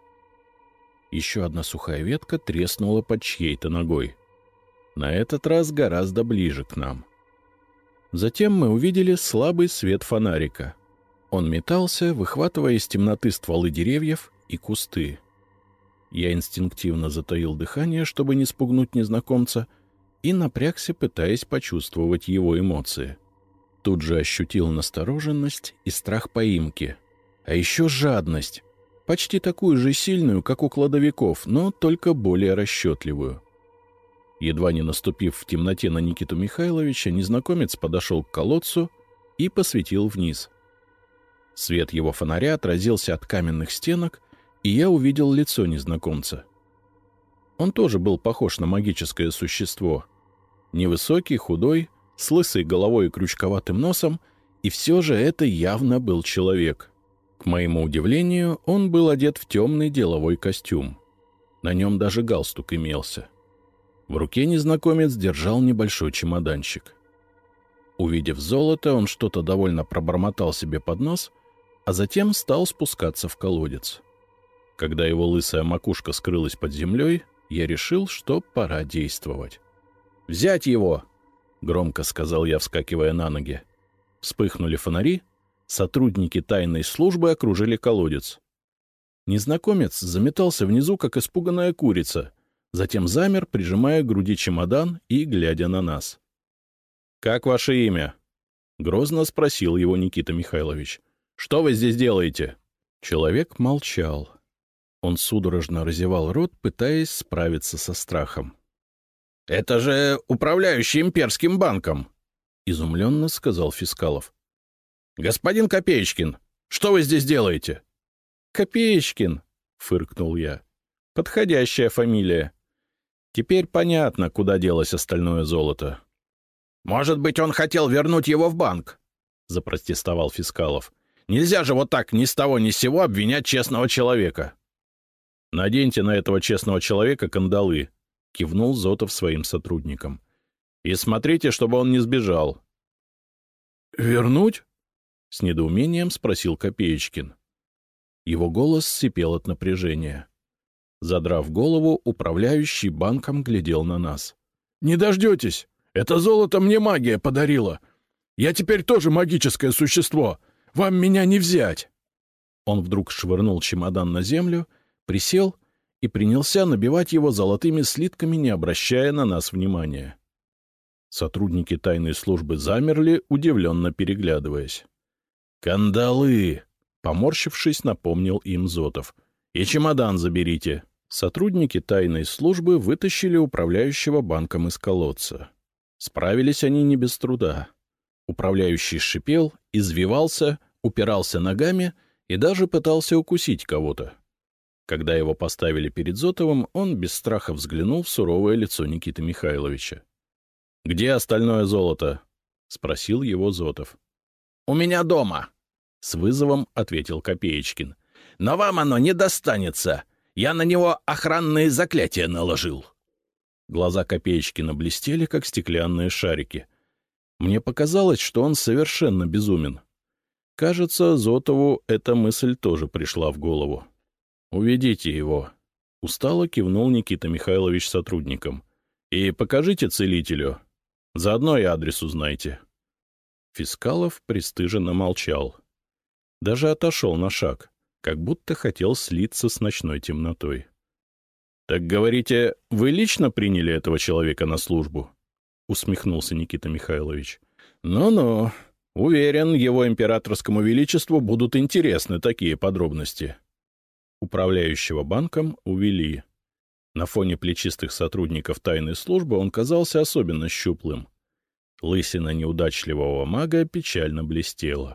Еще одна сухая ветка треснула под чьей-то ногой. На этот раз гораздо ближе к нам. Затем мы увидели слабый свет фонарика. Он метался, выхватывая из темноты стволы деревьев и кусты. Я инстинктивно затаил дыхание, чтобы не спугнуть незнакомца, и напрягся, пытаясь почувствовать его эмоции. Тут же ощутил настороженность и страх поимки. А еще жадность, почти такую же сильную, как у кладовиков, но только более расчетливую. Едва не наступив в темноте на Никиту Михайловича, незнакомец подошел к колодцу и посветил вниз. Свет его фонаря отразился от каменных стенок, и я увидел лицо незнакомца. Он тоже был похож на магическое существо. Невысокий, худой, с лысой головой и крючковатым носом, и все же это явно был человек. К моему удивлению, он был одет в темный деловой костюм. На нем даже галстук имелся. В руке незнакомец держал небольшой чемоданчик. Увидев золото, он что-то довольно пробормотал себе под нос, а затем стал спускаться в колодец. Когда его лысая макушка скрылась под землей, я решил, что пора действовать. «Взять его!» — громко сказал я, вскакивая на ноги. Вспыхнули фонари, сотрудники тайной службы окружили колодец. Незнакомец заметался внизу, как испуганная курица, затем замер, прижимая к груди чемодан и глядя на нас. «Как ваше имя?» — грозно спросил его Никита Михайлович. «Что вы здесь делаете?» Человек молчал. Он судорожно разевал рот, пытаясь справиться со страхом. «Это же управляющий имперским банком!» — изумленно сказал Фискалов. «Господин Копеечкин, что вы здесь делаете?» «Копеечкин», — фыркнул я. «Подходящая фамилия. Теперь понятно, куда делось остальное золото». «Может быть, он хотел вернуть его в банк?» — запротестовал Фискалов. «Нельзя же вот так ни с того ни с сего обвинять честного человека». «Наденьте на этого честного человека кандалы», — кивнул Зотов своим сотрудникам. «И смотрите, чтобы он не сбежал». «Вернуть?» — с недоумением спросил Копеечкин. Его голос сипел от напряжения. Задрав голову, управляющий банком глядел на нас. «Не дождетесь! Это золото мне магия подарила! Я теперь тоже магическое существо! Вам меня не взять!» Он вдруг швырнул чемодан на землю, присел и принялся набивать его золотыми слитками, не обращая на нас внимания. Сотрудники тайной службы замерли, удивленно переглядываясь. «Кандалы!» — поморщившись, напомнил им Зотов. «И чемодан заберите!» Сотрудники тайной службы вытащили управляющего банком из колодца. Справились они не без труда. Управляющий шипел, извивался, упирался ногами и даже пытался укусить кого-то. Когда его поставили перед Зотовым, он без страха взглянул в суровое лицо Никиты Михайловича. «Где остальное золото?» — спросил его Зотов. «У меня дома», — с вызовом ответил Копеечкин. «Но вам оно не достанется. Я на него охранные заклятия наложил». Глаза Копеечкина блестели, как стеклянные шарики. Мне показалось, что он совершенно безумен. Кажется, Зотову эта мысль тоже пришла в голову. «Уведите его», — устало кивнул Никита Михайлович сотрудникам. «И покажите целителю. Заодно и адрес узнайте». Фискалов пристыженно молчал. Даже отошел на шаг, как будто хотел слиться с ночной темнотой. — Так, говорите, вы лично приняли этого человека на службу? — усмехнулся Никита Михайлович. Ну — Ну-ну, уверен, его императорскому величеству будут интересны такие подробности. Управляющего банком увели. На фоне плечистых сотрудников тайной службы он казался особенно щуплым. Лысина неудачливого мага печально блестела.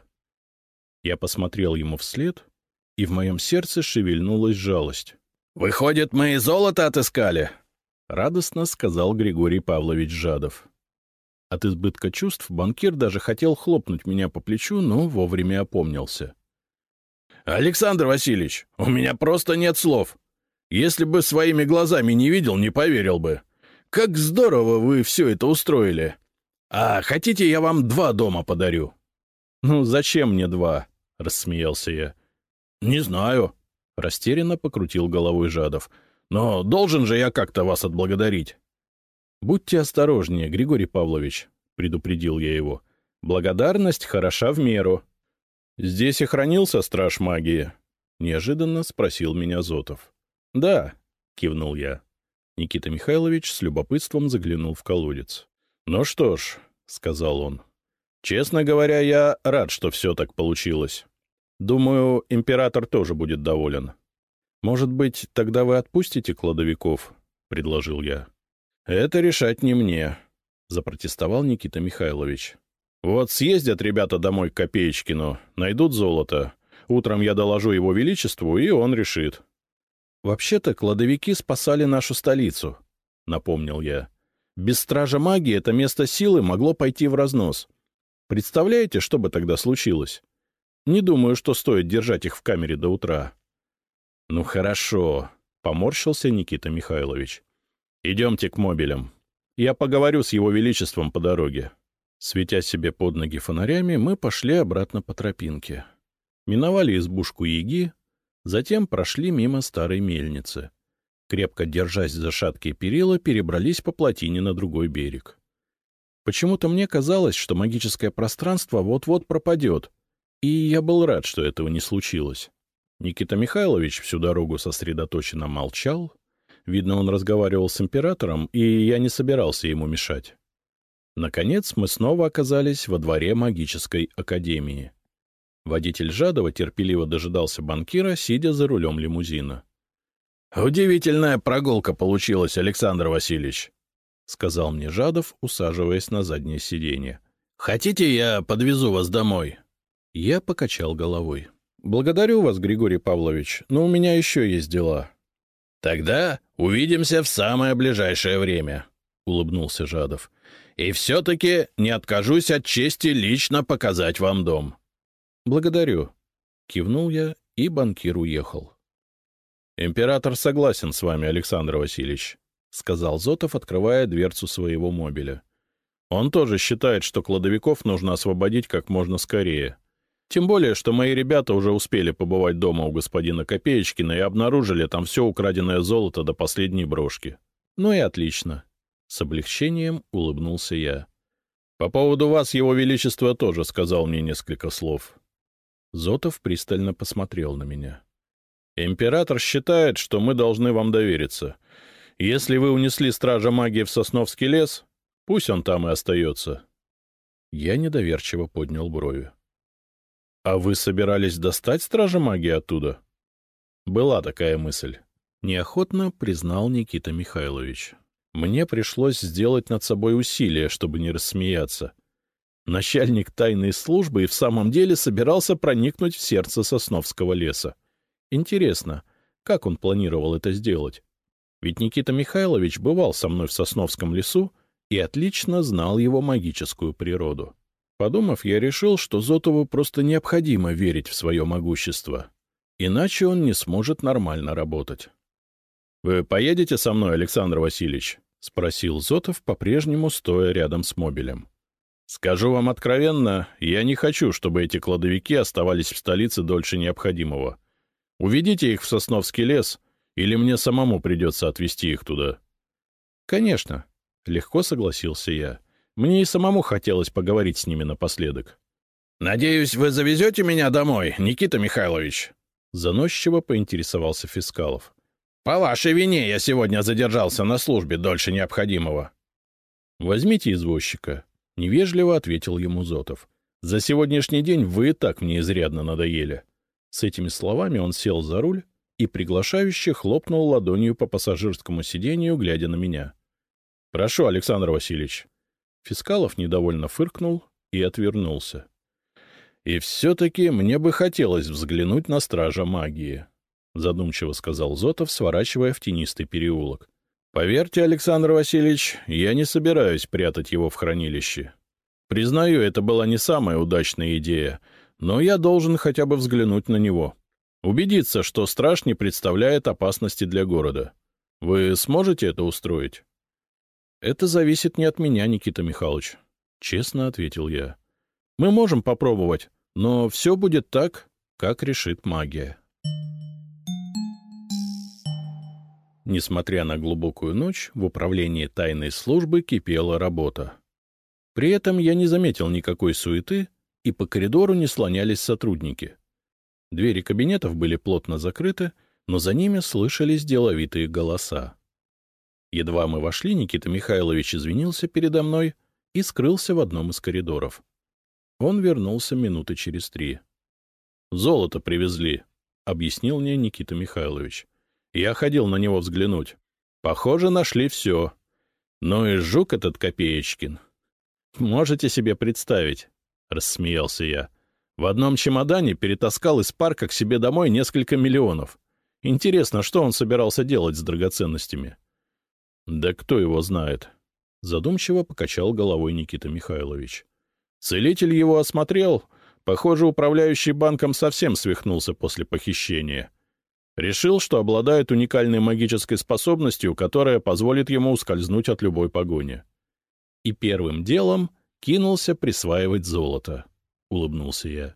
Я посмотрел ему вслед, и в моем сердце шевельнулась жалость. — Выходит, мы и золото отыскали! — радостно сказал Григорий Павлович Жадов. От избытка чувств банкир даже хотел хлопнуть меня по плечу, но вовремя опомнился. — Александр Васильевич, у меня просто нет слов. Если бы своими глазами не видел, не поверил бы. Как здорово вы все это устроили! А хотите, я вам два дома подарю? — Ну, зачем мне два? — рассмеялся я. — Не знаю, — растерянно покрутил головой Жадов. — Но должен же я как-то вас отблагодарить. — Будьте осторожнее, Григорий Павлович, — предупредил я его. — Благодарность хороша в меру. — Здесь и хранился страж магии? — неожиданно спросил меня Зотов. — Да, — кивнул я. Никита Михайлович с любопытством заглянул в колодец. — Ну что ж, — сказал он, — честно говоря, я рад, что все так получилось. Думаю, император тоже будет доволен. — Может быть, тогда вы отпустите кладовиков? — предложил я. — Это решать не мне, — запротестовал Никита Михайлович. — Вот съездят ребята домой к Копеечкину, найдут золото. Утром я доложу его величеству, и он решит. — Вообще-то кладовики спасали нашу столицу, — напомнил я. Без стража магии это место силы могло пойти в разнос. Представляете, что бы тогда случилось? Не думаю, что стоит держать их в камере до утра. — Ну хорошо, — поморщился Никита Михайлович. — Идемте к мобилям. Я поговорю с его величеством по дороге. Светя себе под ноги фонарями, мы пошли обратно по тропинке. Миновали избушку Яги, затем прошли мимо старой мельницы. Крепко держась за шаткие перила, перебрались по плотине на другой берег. Почему-то мне казалось, что магическое пространство вот-вот пропадет, и я был рад, что этого не случилось. Никита Михайлович всю дорогу сосредоточенно молчал. Видно, он разговаривал с императором, и я не собирался ему мешать. Наконец мы снова оказались во дворе магической академии. Водитель Жадова терпеливо дожидался банкира, сидя за рулем лимузина. — Удивительная прогулка получилась, Александр Васильевич, — сказал мне Жадов, усаживаясь на заднее сиденье. — Хотите, я подвезу вас домой? Я покачал головой. — Благодарю вас, Григорий Павлович, но у меня еще есть дела. — Тогда увидимся в самое ближайшее время, — улыбнулся Жадов. — И все-таки не откажусь от чести лично показать вам дом. — Благодарю, — кивнул я, и банкир уехал. — Император согласен с вами, Александр Васильевич, — сказал Зотов, открывая дверцу своего мобиля. — Он тоже считает, что кладовиков нужно освободить как можно скорее. Тем более, что мои ребята уже успели побывать дома у господина Копеечкина и обнаружили там все украденное золото до последней брошки. Ну и отлично. С облегчением улыбнулся я. По поводу вас его величество тоже сказал мне несколько слов. Зотов пристально посмотрел на меня. Император считает, что мы должны вам довериться. Если вы унесли стража магии в Сосновский лес, пусть он там и остается. Я недоверчиво поднял брови. — А вы собирались достать стража магии оттуда? Была такая мысль. Неохотно признал Никита Михайлович. Мне пришлось сделать над собой усилие, чтобы не рассмеяться. Начальник тайной службы и в самом деле собирался проникнуть в сердце Сосновского леса. Интересно, как он планировал это сделать? Ведь Никита Михайлович бывал со мной в Сосновском лесу и отлично знал его магическую природу. Подумав, я решил, что Зотову просто необходимо верить в свое могущество. Иначе он не сможет нормально работать. — Вы поедете со мной, Александр Васильевич? — спросил Зотов, по-прежнему стоя рядом с мобилем. — Скажу вам откровенно, я не хочу, чтобы эти кладовики оставались в столице дольше необходимого. Уведите их в Сосновский лес, или мне самому придется отвезти их туда. — Конечно, — легко согласился я. — Мне и самому хотелось поговорить с ними напоследок. — Надеюсь, вы завезете меня домой, Никита Михайлович? — заносчиво поинтересовался Фискалов. — По вашей вине я сегодня задержался на службе дольше необходимого. — Возьмите извозчика, — невежливо ответил ему Зотов. — За сегодняшний день вы и так мне изрядно надоели. С этими словами он сел за руль и приглашающе хлопнул ладонью по пассажирскому сиденью, глядя на меня. — Прошу, Александр Васильевич. Фискалов недовольно фыркнул и отвернулся. — И все-таки мне бы хотелось взглянуть на стража магии, — задумчиво сказал Зотов, сворачивая в тенистый переулок. — Поверьте, Александр Васильевич, я не собираюсь прятать его в хранилище. Признаю, это была не самая удачная идея, но я должен хотя бы взглянуть на него. Убедиться, что страж не представляет опасности для города. Вы сможете это устроить? — Это зависит не от меня, Никита Михайлович, — честно ответил я. — Мы можем попробовать, но все будет так, как решит магия. Несмотря на глубокую ночь, в управлении тайной службы кипела работа. При этом я не заметил никакой суеты, и по коридору не слонялись сотрудники. Двери кабинетов были плотно закрыты, но за ними слышались деловитые голоса. Едва мы вошли, Никита Михайлович извинился передо мной и скрылся в одном из коридоров. Он вернулся минуты через три. — Золото привезли, — объяснил мне Никита Михайлович. Я ходил на него взглянуть. Похоже, нашли все. Ну и жук этот Копеечкин. — Можете себе представить, — рассмеялся я. В одном чемодане перетаскал из парка к себе домой несколько миллионов. Интересно, что он собирался делать с драгоценностями? — Да кто его знает? — задумчиво покачал головой Никита Михайлович. Целитель его осмотрел. Похоже, управляющий банком совсем свихнулся после похищения. Решил, что обладает уникальной магической способностью, которая позволит ему ускользнуть от любой погони. И первым делом кинулся присваивать золото, — улыбнулся я.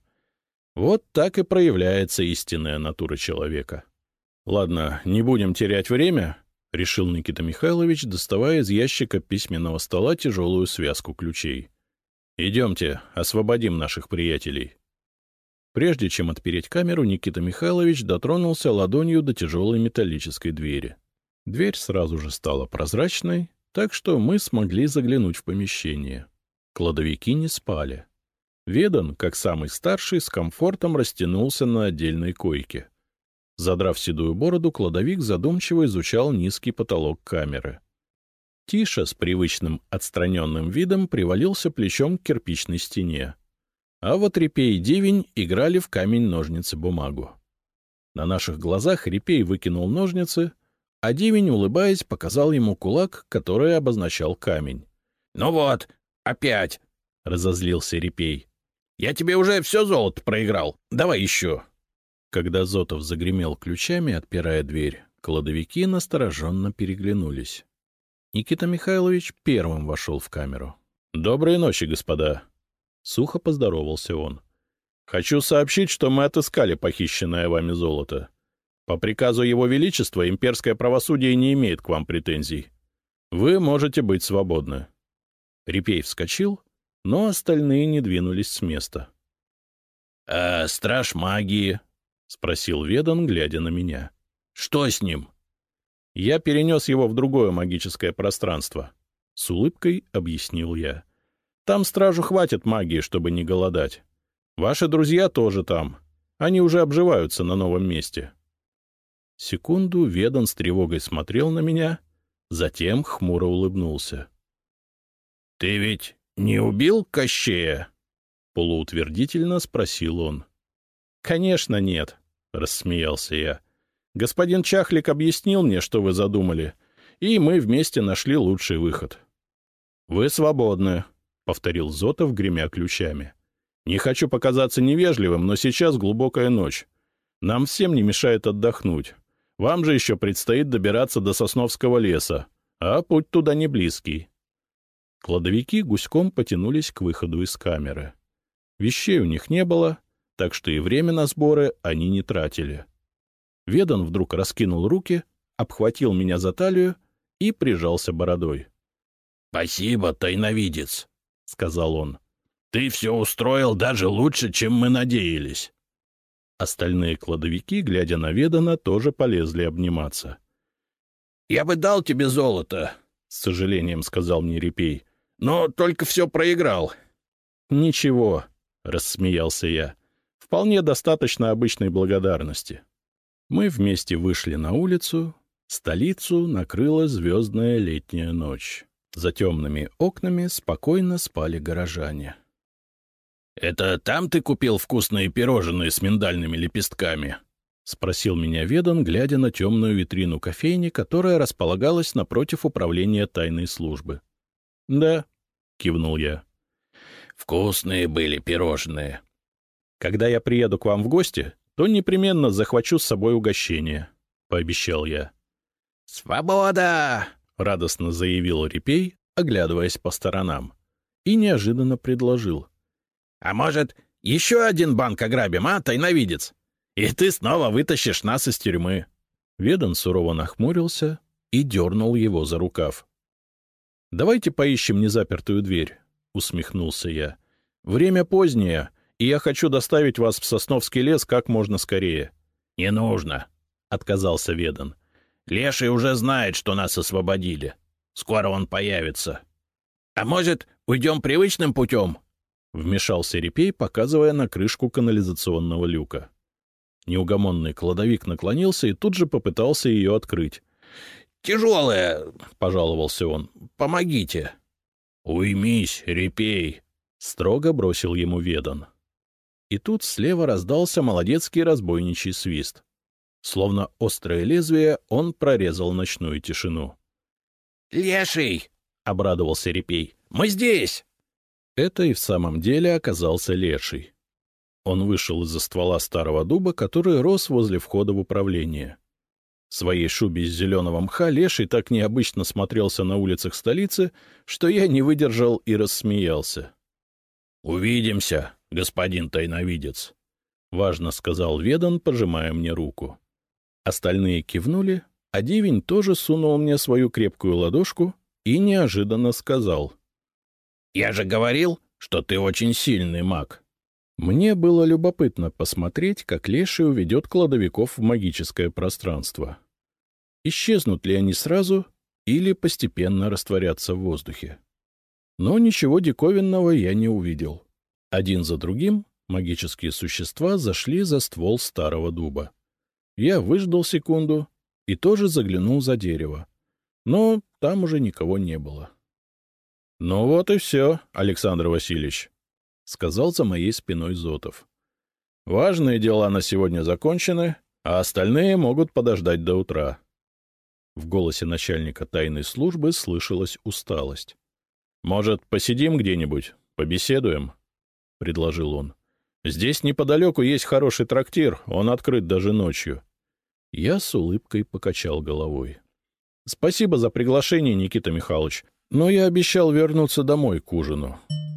Вот так и проявляется истинная натура человека. — Ладно, не будем терять время, — решил Никита Михайлович, доставая из ящика письменного стола тяжелую связку ключей. — Идемте, освободим наших приятелей. Прежде чем отпереть камеру, Никита Михайлович дотронулся ладонью до тяжелой металлической двери. Дверь сразу же стала прозрачной, так что мы смогли заглянуть в помещение. Кладовики не спали. Ведан, как самый старший, с комфортом растянулся на отдельной койке. Задрав седую бороду, кладовик задумчиво изучал низкий потолок камеры. Тиша с привычным отстраненным видом привалился плечом к кирпичной стене. А вот Репей и Дивень играли в камень-ножницы-бумагу. На наших глазах Репей выкинул ножницы, а Дивень, улыбаясь, показал ему кулак, который обозначал камень. — Ну вот, опять! — разозлился Репей. — Я тебе уже все золото проиграл. Давай еще. Когда Зотов загремел ключами, отпирая дверь, кладовики настороженно переглянулись. Никита Михайлович первым вошел в камеру. — Доброй ночи, господа! — сухо поздоровался он. — Хочу сообщить, что мы отыскали похищенное вами золото. По приказу Его Величества имперское правосудие не имеет к вам претензий. Вы можете быть свободны. Репей вскочил, но остальные не двинулись с места. — А страж магии? — спросил Ведан, глядя на меня. — Что с ним? — Я перенес его в другое магическое пространство. С улыбкой объяснил я. — Там стражу хватит магии, чтобы не голодать. Ваши друзья тоже там. Они уже обживаются на новом месте. Секунду Ведан с тревогой смотрел на меня, затем хмуро улыбнулся. — Ты ведь не убил Кощея? — полуутвердительно спросил он. — Конечно, нет, — рассмеялся я. — Господин Чахлик объяснил мне, что вы задумали, и мы вместе нашли лучший выход. — Вы свободны, — повторил Зотов, гремя ключами. — Не хочу показаться невежливым, но сейчас глубокая ночь. Нам всем не мешает отдохнуть. Вам же еще предстоит добираться до Сосновского леса, а путь туда не близкий. Кладовики гуськом потянулись к выходу из камеры. Вещей у них не было, так что и время на сборы они не тратили. Ведан вдруг раскинул руки, обхватил меня за талию и прижался бородой. — Спасибо, тайновидец, сказал он. «Ты все устроил даже лучше, чем мы надеялись». Остальные кладовики, глядя на Ведана, тоже полезли обниматься. «Я бы дал тебе золото», — с сожалением сказал мне Репей, — «но только все проиграл». «Ничего», — рассмеялся я, — «вполне достаточно обычной благодарности». Мы вместе вышли на улицу. Столицу накрыла звездная летняя ночь. За темными окнами спокойно спали горожане. «Это там ты купил вкусные пирожные с миндальными лепестками?» — спросил меня Ведан, глядя на темную витрину кофейни, которая располагалась напротив управления тайной службы. «Да», — кивнул я. «Вкусные были пирожные». «Когда я приеду к вам в гости, то непременно захвачу с собой угощение», — пообещал я. «Свобода!» — радостно заявил Репей, оглядываясь по сторонам, и неожиданно предложил. «А может, еще один банк ограбим, а, тайновидец? И ты снова вытащишь нас из тюрьмы». Ведан сурово нахмурился и дернул его за рукав. «Давайте поищем незапертую дверь», — усмехнулся я. «Время позднее, и я хочу доставить вас в Сосновский лес как можно скорее». «Не нужно», — отказался Ведан. «Леший уже знает, что нас освободили. Скоро он появится». «А может, уйдем привычным путем?» — вмешался Репей, показывая на крышку канализационного люка. Неугомонный кладовик наклонился и тут же попытался ее открыть. «Тяжелая», — пожаловался он. «Помогите». «Уймись, Репей», — строго бросил ему Ведан. И тут слева раздался молодецкий разбойничий свист. Словно острое лезвие, он прорезал ночную тишину. «Леший!» — обрадовался Репей. «Мы здесь!» Это и в самом деле оказался Леший. Он вышел из-за ствола старого дуба, который рос возле входа в управление. В своей шубе из зеленого мха Леший так необычно смотрелся на улицах столицы, что я не выдержал и рассмеялся. «Увидимся, господин тайновидец», — важно сказал Ведан, пожимая мне руку. Остальные кивнули, а Дивень тоже сунул мне свою крепкую ладошку и неожиданно сказал. «Я же говорил, что ты очень сильный маг». Мне было любопытно посмотреть, как Леший уведет кладовиков в магическое пространство. Исчезнут ли они сразу или постепенно растворятся в воздухе. Но ничего диковинного я не увидел. Один за другим магические существа зашли за ствол старого дуба. Я выждал секунду и тоже заглянул за дерево. Но там уже никого не было. — Ну вот и все, Александр Васильевич, — сказал за моей спиной Зотов. — Важные дела на сегодня закончены, а остальные могут подождать до утра. В голосе начальника тайной службы слышалась усталость. — Может, посидим где-нибудь, побеседуем? — предложил он. — Здесь неподалеку есть хороший трактир, он открыт даже ночью. Я с улыбкой покачал головой. — Спасибо за приглашение, Никита Михайлович, но я обещал вернуться домой к ужину.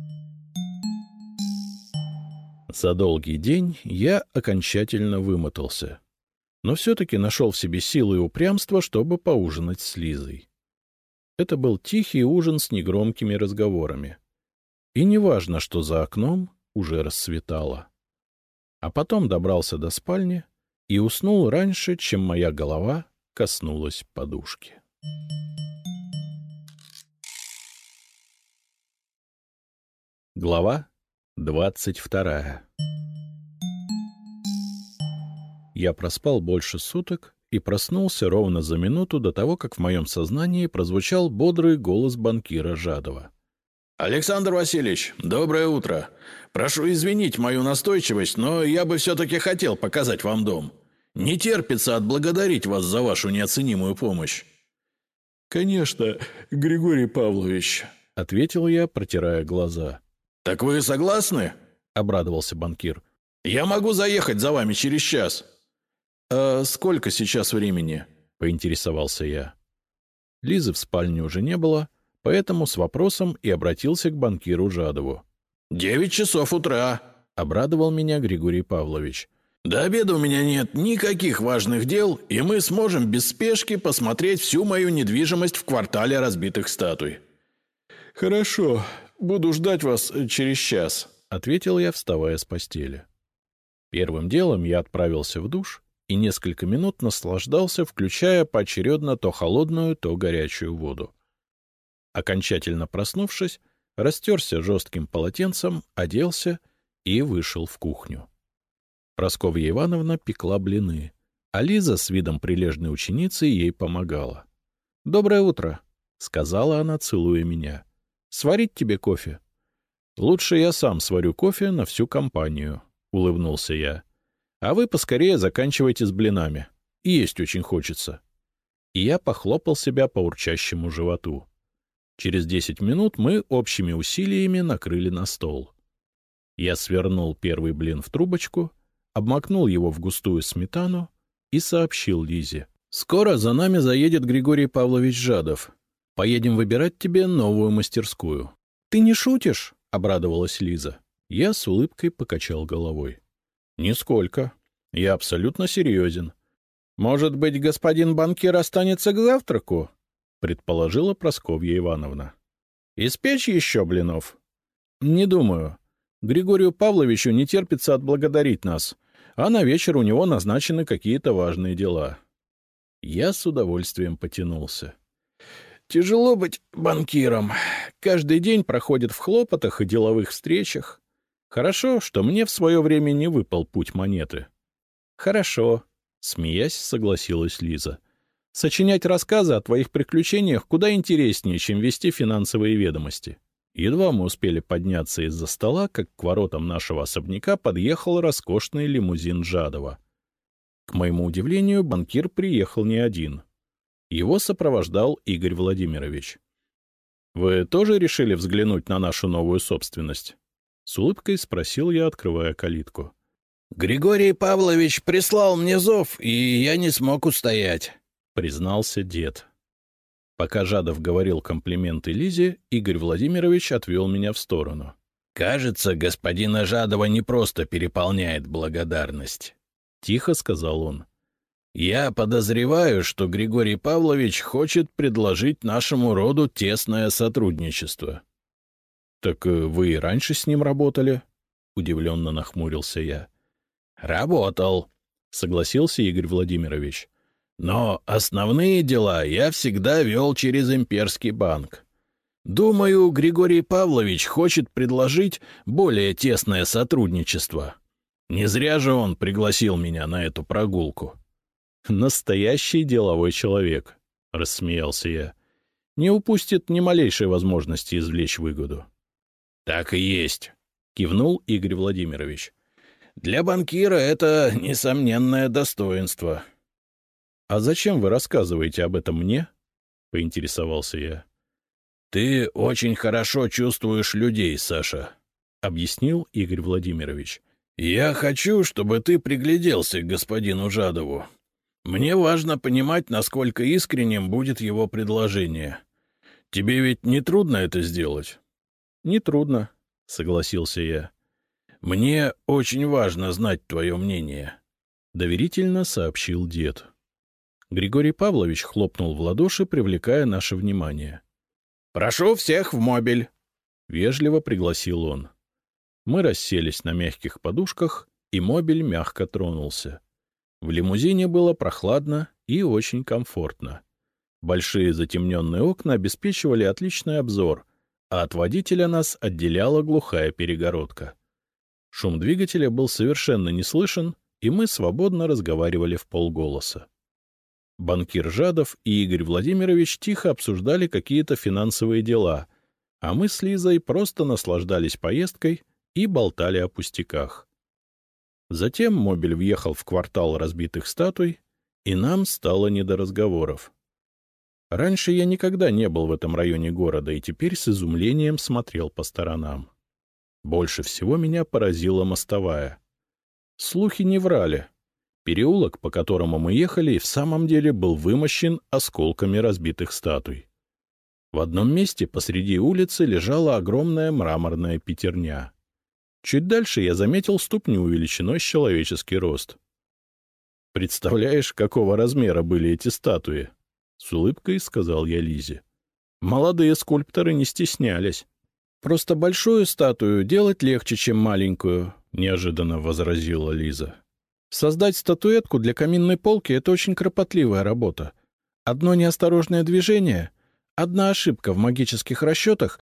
За долгий день я окончательно вымотался, но все-таки нашел в себе силы и упрямство, чтобы поужинать с Лизой. Это был тихий ужин с негромкими разговорами. И неважно, что за окном уже рассветало. А потом добрался до спальни и уснул раньше, чем моя голова коснулась подушки. Глава двадцать вторая. Я проспал больше суток и проснулся ровно за минуту до того, как в моем сознании прозвучал бодрый голос банкира Жадова. — Александр Васильевич, доброе утро. Прошу извинить мою настойчивость, но я бы все-таки хотел показать вам дом. Не терпится отблагодарить вас за вашу неоценимую помощь. — Конечно, Григорий Павлович, — ответил я, протирая глаза. — Так вы согласны? — обрадовался банкир. — Я могу заехать за вами через час. — А сколько сейчас времени? — поинтересовался я. Лизы в спальне уже не было, поэтому с вопросом и обратился к банкиру Жадову. — Девять часов утра, — обрадовал меня Григорий Павлович. — До обеда у меня нет никаких важных дел, и мы сможем без спешки посмотреть всю мою недвижимость в квартале разбитых статуй. — Хорошо, буду ждать вас через час», — ответил я, вставая с постели. Первым делом я отправился в душ и несколько минут наслаждался, включая поочередно то холодную, то горячую воду. Окончательно проснувшись, растерся жестким полотенцем, оделся и вышел в кухню. Прасковья Ивановна пекла блины, а Лиза с видом прилежной ученицы ей помогала. — Доброе утро, — сказала она, целуя меня. — Сварить тебе кофе? — Лучше я сам сварю кофе на всю компанию, — улыбнулся я. — А вы поскорее заканчивайте с блинами. Есть очень хочется. И я похлопал себя по урчащему животу. Через десять минут мы общими усилиями накрыли на стол. Я свернул первый блин в трубочку, обмакнул его в густую сметану и сообщил Лизе. — Скоро за нами заедет Григорий Павлович Жадов. Поедем выбирать тебе новую мастерскую. — Ты не шутишь? — обрадовалась Лиза. Я с улыбкой покачал головой. — Нисколько. Я абсолютно серьезен. — Может быть, господин банкир останется к завтраку? — предположила Прасковья Ивановна. — Испечь еще блинов? — Не думаю. Григорию Павловичу не терпится отблагодарить нас, а на вечер у него назначены какие-то важные дела. Я с удовольствием потянулся. Тяжело быть банкиром. Каждый день проходит в хлопотах и деловых встречах. Хорошо, что мне в свое время не выпал путь монеты. — Хорошо, — смеясь, согласилась Лиза. — Сочинять рассказы о твоих приключениях куда интереснее, чем вести финансовые ведомости. Едва мы успели подняться из-за стола, как к воротам нашего особняка подъехал роскошный лимузин Жадова. К моему удивлению, банкир приехал не один. Его сопровождал Игорь Владимирович. — Вы тоже решили взглянуть на нашу новую собственность? — с улыбкой спросил я, открывая калитку. — Григорий Павлович прислал мне зов, и я не смог устоять, — признался дед. Пока Жадов говорил комплименты Лизе, Игорь Владимирович отвел меня в сторону. — Кажется, господина Жадова не просто переполняет благодарность, — тихо сказал он. — Я подозреваю, что Григорий Павлович хочет предложить нашему роду тесное сотрудничество. — Так вы и раньше с ним работали? — удивленно нахмурился я. — Работал, — согласился Игорь Владимирович. Но основные дела я всегда вел через Имперский банк. Думаю, Григорий Павлович хочет предложить более тесное сотрудничество. Не зря же он пригласил меня на эту прогулку. — Настоящий деловой человек, — рассмеялся я. — Не упустит ни малейшей возможности извлечь выгоду. — Так и есть, — кивнул Игорь Владимирович. — Для банкира это несомненное достоинство. — А зачем вы рассказываете об этом мне? — поинтересовался я. — Ты очень хорошо чувствуешь людей, Саша, — объяснил Игорь Владимирович. — Я хочу, чтобы ты пригляделся к господину Жадову. Мне важно понимать, насколько искренним будет его предложение. Тебе ведь не трудно это сделать? — Не трудно, — согласился я. — Мне очень важно знать твое мнение, — доверительно сообщил дед. Григорий Павлович хлопнул в ладоши, привлекая наше внимание. — Прошу всех в мобиль! — вежливо пригласил он. Мы расселись на мягких подушках, и мобиль мягко тронулся. В лимузине было прохладно и очень комфортно. Большие затемненные окна обеспечивали отличный обзор, а от водителя нас отделяла глухая перегородка. Шум двигателя был совершенно не слышен, и мы свободно разговаривали вполголоса. Банкир Жадов и Игорь Владимирович тихо обсуждали какие-то финансовые дела, а мы с Лизой просто наслаждались поездкой и болтали о пустяках. Затем мобиль въехал в квартал разбитых статуй, и нам стало не до разговоров. Раньше я никогда не был в этом районе города и теперь с изумлением смотрел по сторонам. Больше всего меня поразила мостовая. Слухи не врали. Переулок, по которому мы ехали, и в самом деле был вымощен осколками разбитых статуй. В одном месте посреди улицы лежала огромная мраморная пятерня. Чуть дальше я заметил ступню величиной с человеческий рост. «Представляешь, какого размера были эти статуи?» — с улыбкой сказал я Лизе. «Молодые скульпторы не стеснялись». Просто большую статую делать легче, чем маленькую, — неожиданно возразила Лиза. Создать статуэтку для каминной полки — это очень кропотливая работа. Одно неосторожное движение, одна ошибка в магических расчетах,